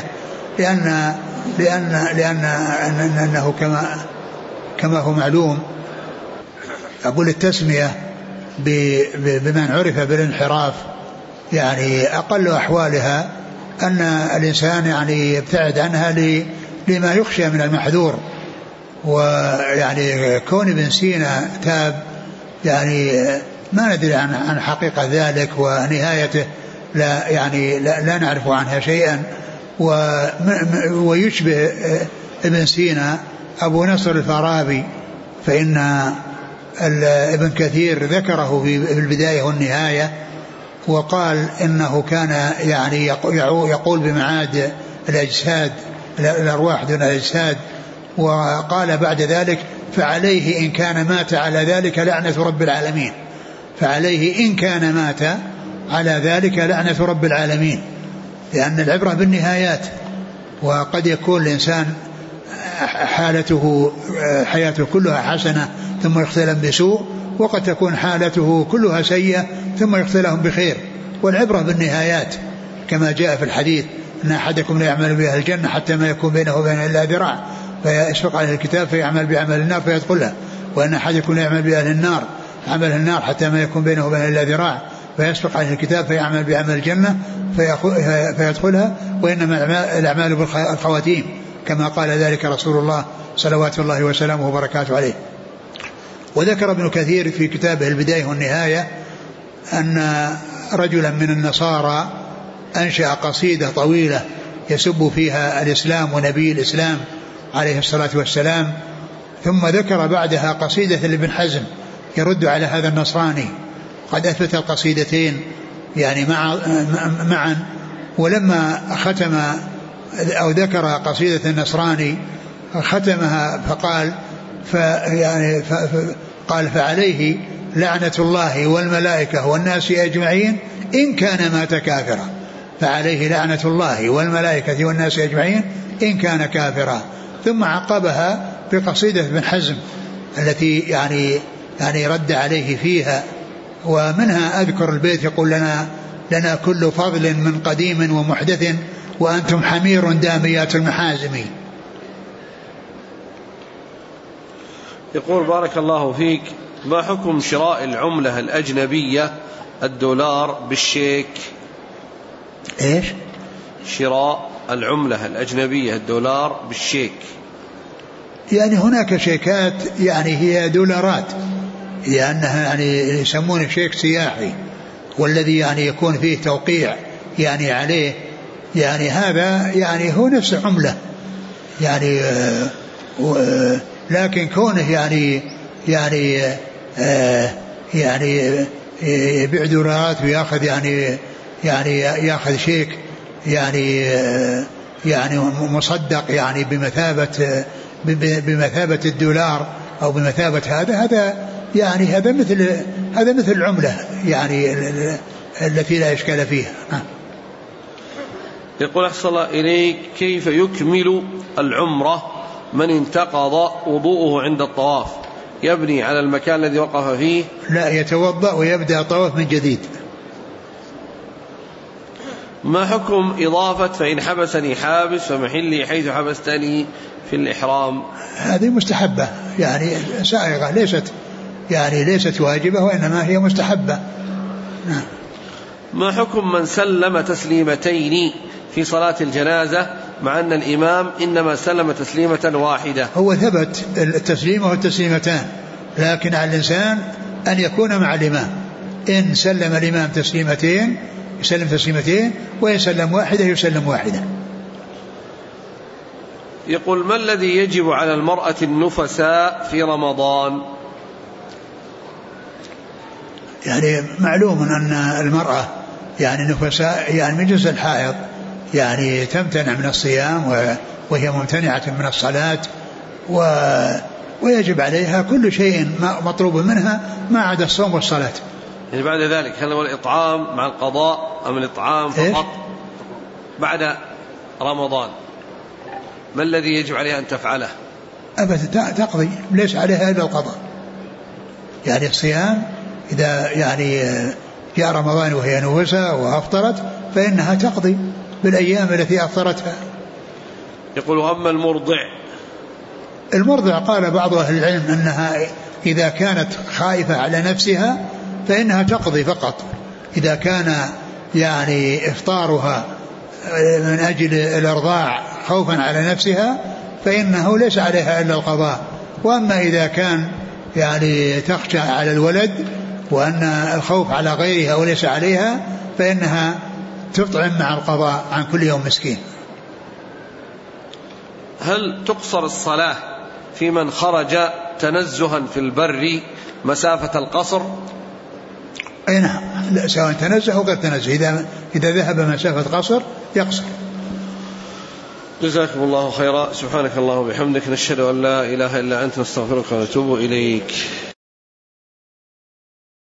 لأنه كما هو معلوم أقول التسمية بمن عرف بالانحراف يعني أقل أحوالها أن الإنسان يعني يبتعد عنها لما يخشى من المحذور. ويعني كون ابن سينا تاب يعني ما ندري عن حقيقة ذلك ونهايته، لا نعرف عنها شيئا، ويشبه ابن سينا أبو نصر الفارابي فإن ابن كثير ذكره في البداية والنهاية، وقال إنه كان يعني يقول بمعاد الأجساد الأرواح دون الأجساد، وقال بعد ذلك فعليه إن كان مات على ذلك لعنة رب العالمين، فعليه إن كان مات على ذلك لعنة رب العالمين، لأن العبرة بالنهايات، وقد يكون الإنسان حياته كلها حسنة ثم يختلم بسوء، وقد تكون حالته كلها سيئة ثم يختلهم بخير، والعبرة بالنهايات كما جاء في الحديث أن أحدكم لا يعمل بأهل الجنة حتى ما يكون بينه وبين إلا ذراع فيسبق عليه الكتاب فيعمل بعمل النار فيدخلها، وأن أحدكم لا يعمل بأهل النار عمل النار حتى ما يكون بينه وبين إلا ذراع فيسبق عليه الكتاب فيعمل بعمل الجنة فيدخلها، وإنما الأعمال بالخواتيم كما قال ذلك رسول الله صلوات الله وسلامه وبركاته عليه. وذكر ابن كثير في كتابه البداية والنهاية أن رجلا من النصارى أنشأ قصيدة طويلة يسب فيها الإسلام ونبي الإسلام عليه الصلاة والسلام، ثم ذكر بعدها قصيدة لابن حزم يرد على هذا النصراني، قد أثبت القصيدتين يعني معا، ولما ختم أو ذكر قصيدة النصراني ختمها فقال قال فعليه لعنة الله والملائكة والناس أجمعين إن كان مات كافرا، فعليه لعنة الله والملائكة والناس أجمعين إن كان كافرا، ثم عقبها بقصيدة ابن حزم التي يعني رد عليه فيها، ومنها أذكر البيت يقول لنا كل فضل من قديم ومحدث وأنتم حمير داميات المحازم. يقول بارك الله فيك ما حكم شراء العملة الأجنبية الدولار بالشيك؟ إيش؟ شراء العملة الأجنبية الدولار بالشيك. يعني هناك شيكات يعني هي دولارات لأنها يعني يسمونه شيك سياحي، والذي يعني يكون فيه توقيع يعني عليه، يعني هذا يعني هو نفس عملة يعني لكن كونه يعني يبيع دولارات وياخذ يعني ياخذ شيك يعني مصدق يعني بمثابة الدولار أو بمثابة هذا يعني هذا مثل العملة يعني التي لا إشكال فيها. يقول أحسن الله إليك كيف يكمل العمرة من انتقض وضوءه عند الطواف؟ يبني على المكان الذي وقف فيه؟ لا، يتوضأ ويبدأ الطواف من جديد. ما حكم إضافة فإن حبسني حابس فمحلي حيث حبستني في الإحرام؟ هذه مستحبة يعني سائغة، ليست واجبة وإنما هي مستحبة. ما حكم من سلم تسليمتين في صلاة الجنازة مع أن الإمام إنما سلم تسليمة واحدة؟ هو ثبت التسليمة والتسليمتان، لكن على الإنسان أن يكون مع الإمام، إن سلم الإمام تسليمتين يسلم تسليمتين، وإن سلم واحدة يسلم واحدة. يقول ما الذي يجب على المرأة النفساء في رمضان؟ يعني معلوم أن المرأة يعني نفساء يعني من جنس الحائض يعني تمتنع من الصيام وهي ممتنعة من الصلاة، ويجب عليها كل شيء مطلوب منها ما عدا الصوم والصلاة. يعني بعد ذلك هل هو الإطعام مع القضاء أم الإطعام فقط بعد رمضان؟ ما الذي يجب عليها أن تفعله؟ أبدا تقضي، ليس عليها إلا القضاء. يعني الصيام إذا يعني جاء رمضان وهي نوسة وأفطرت فإنها تقضي بالأيام التي أفطرتها. يقول أما المرضع قال بعض أهل العلم أنها إذا كانت خائفة على نفسها فإنها تقضي فقط، إذا كان يعني إفطارها من أجل الإرضاع خوفا على نفسها فإنه ليس عليها إلا القضاء. وأما إذا كان يعني تخشى على الولد وأن الخوف على غيرها وليس عليها فإنها تطعم مع القضاء عن كل يوم مسكين. هل تقصر الصلاة في من خرج تنزها في البر مسافة القصر؟ أي نعم، سواء تنزه أو غير تنزه، إذا ذهب مسافة قصر يقصر. جزاكم الله خيرا. سبحانك اللهم وبحمدك، نشهد أن لا إله إلا أنت، نستغفرك ونتوب إليك.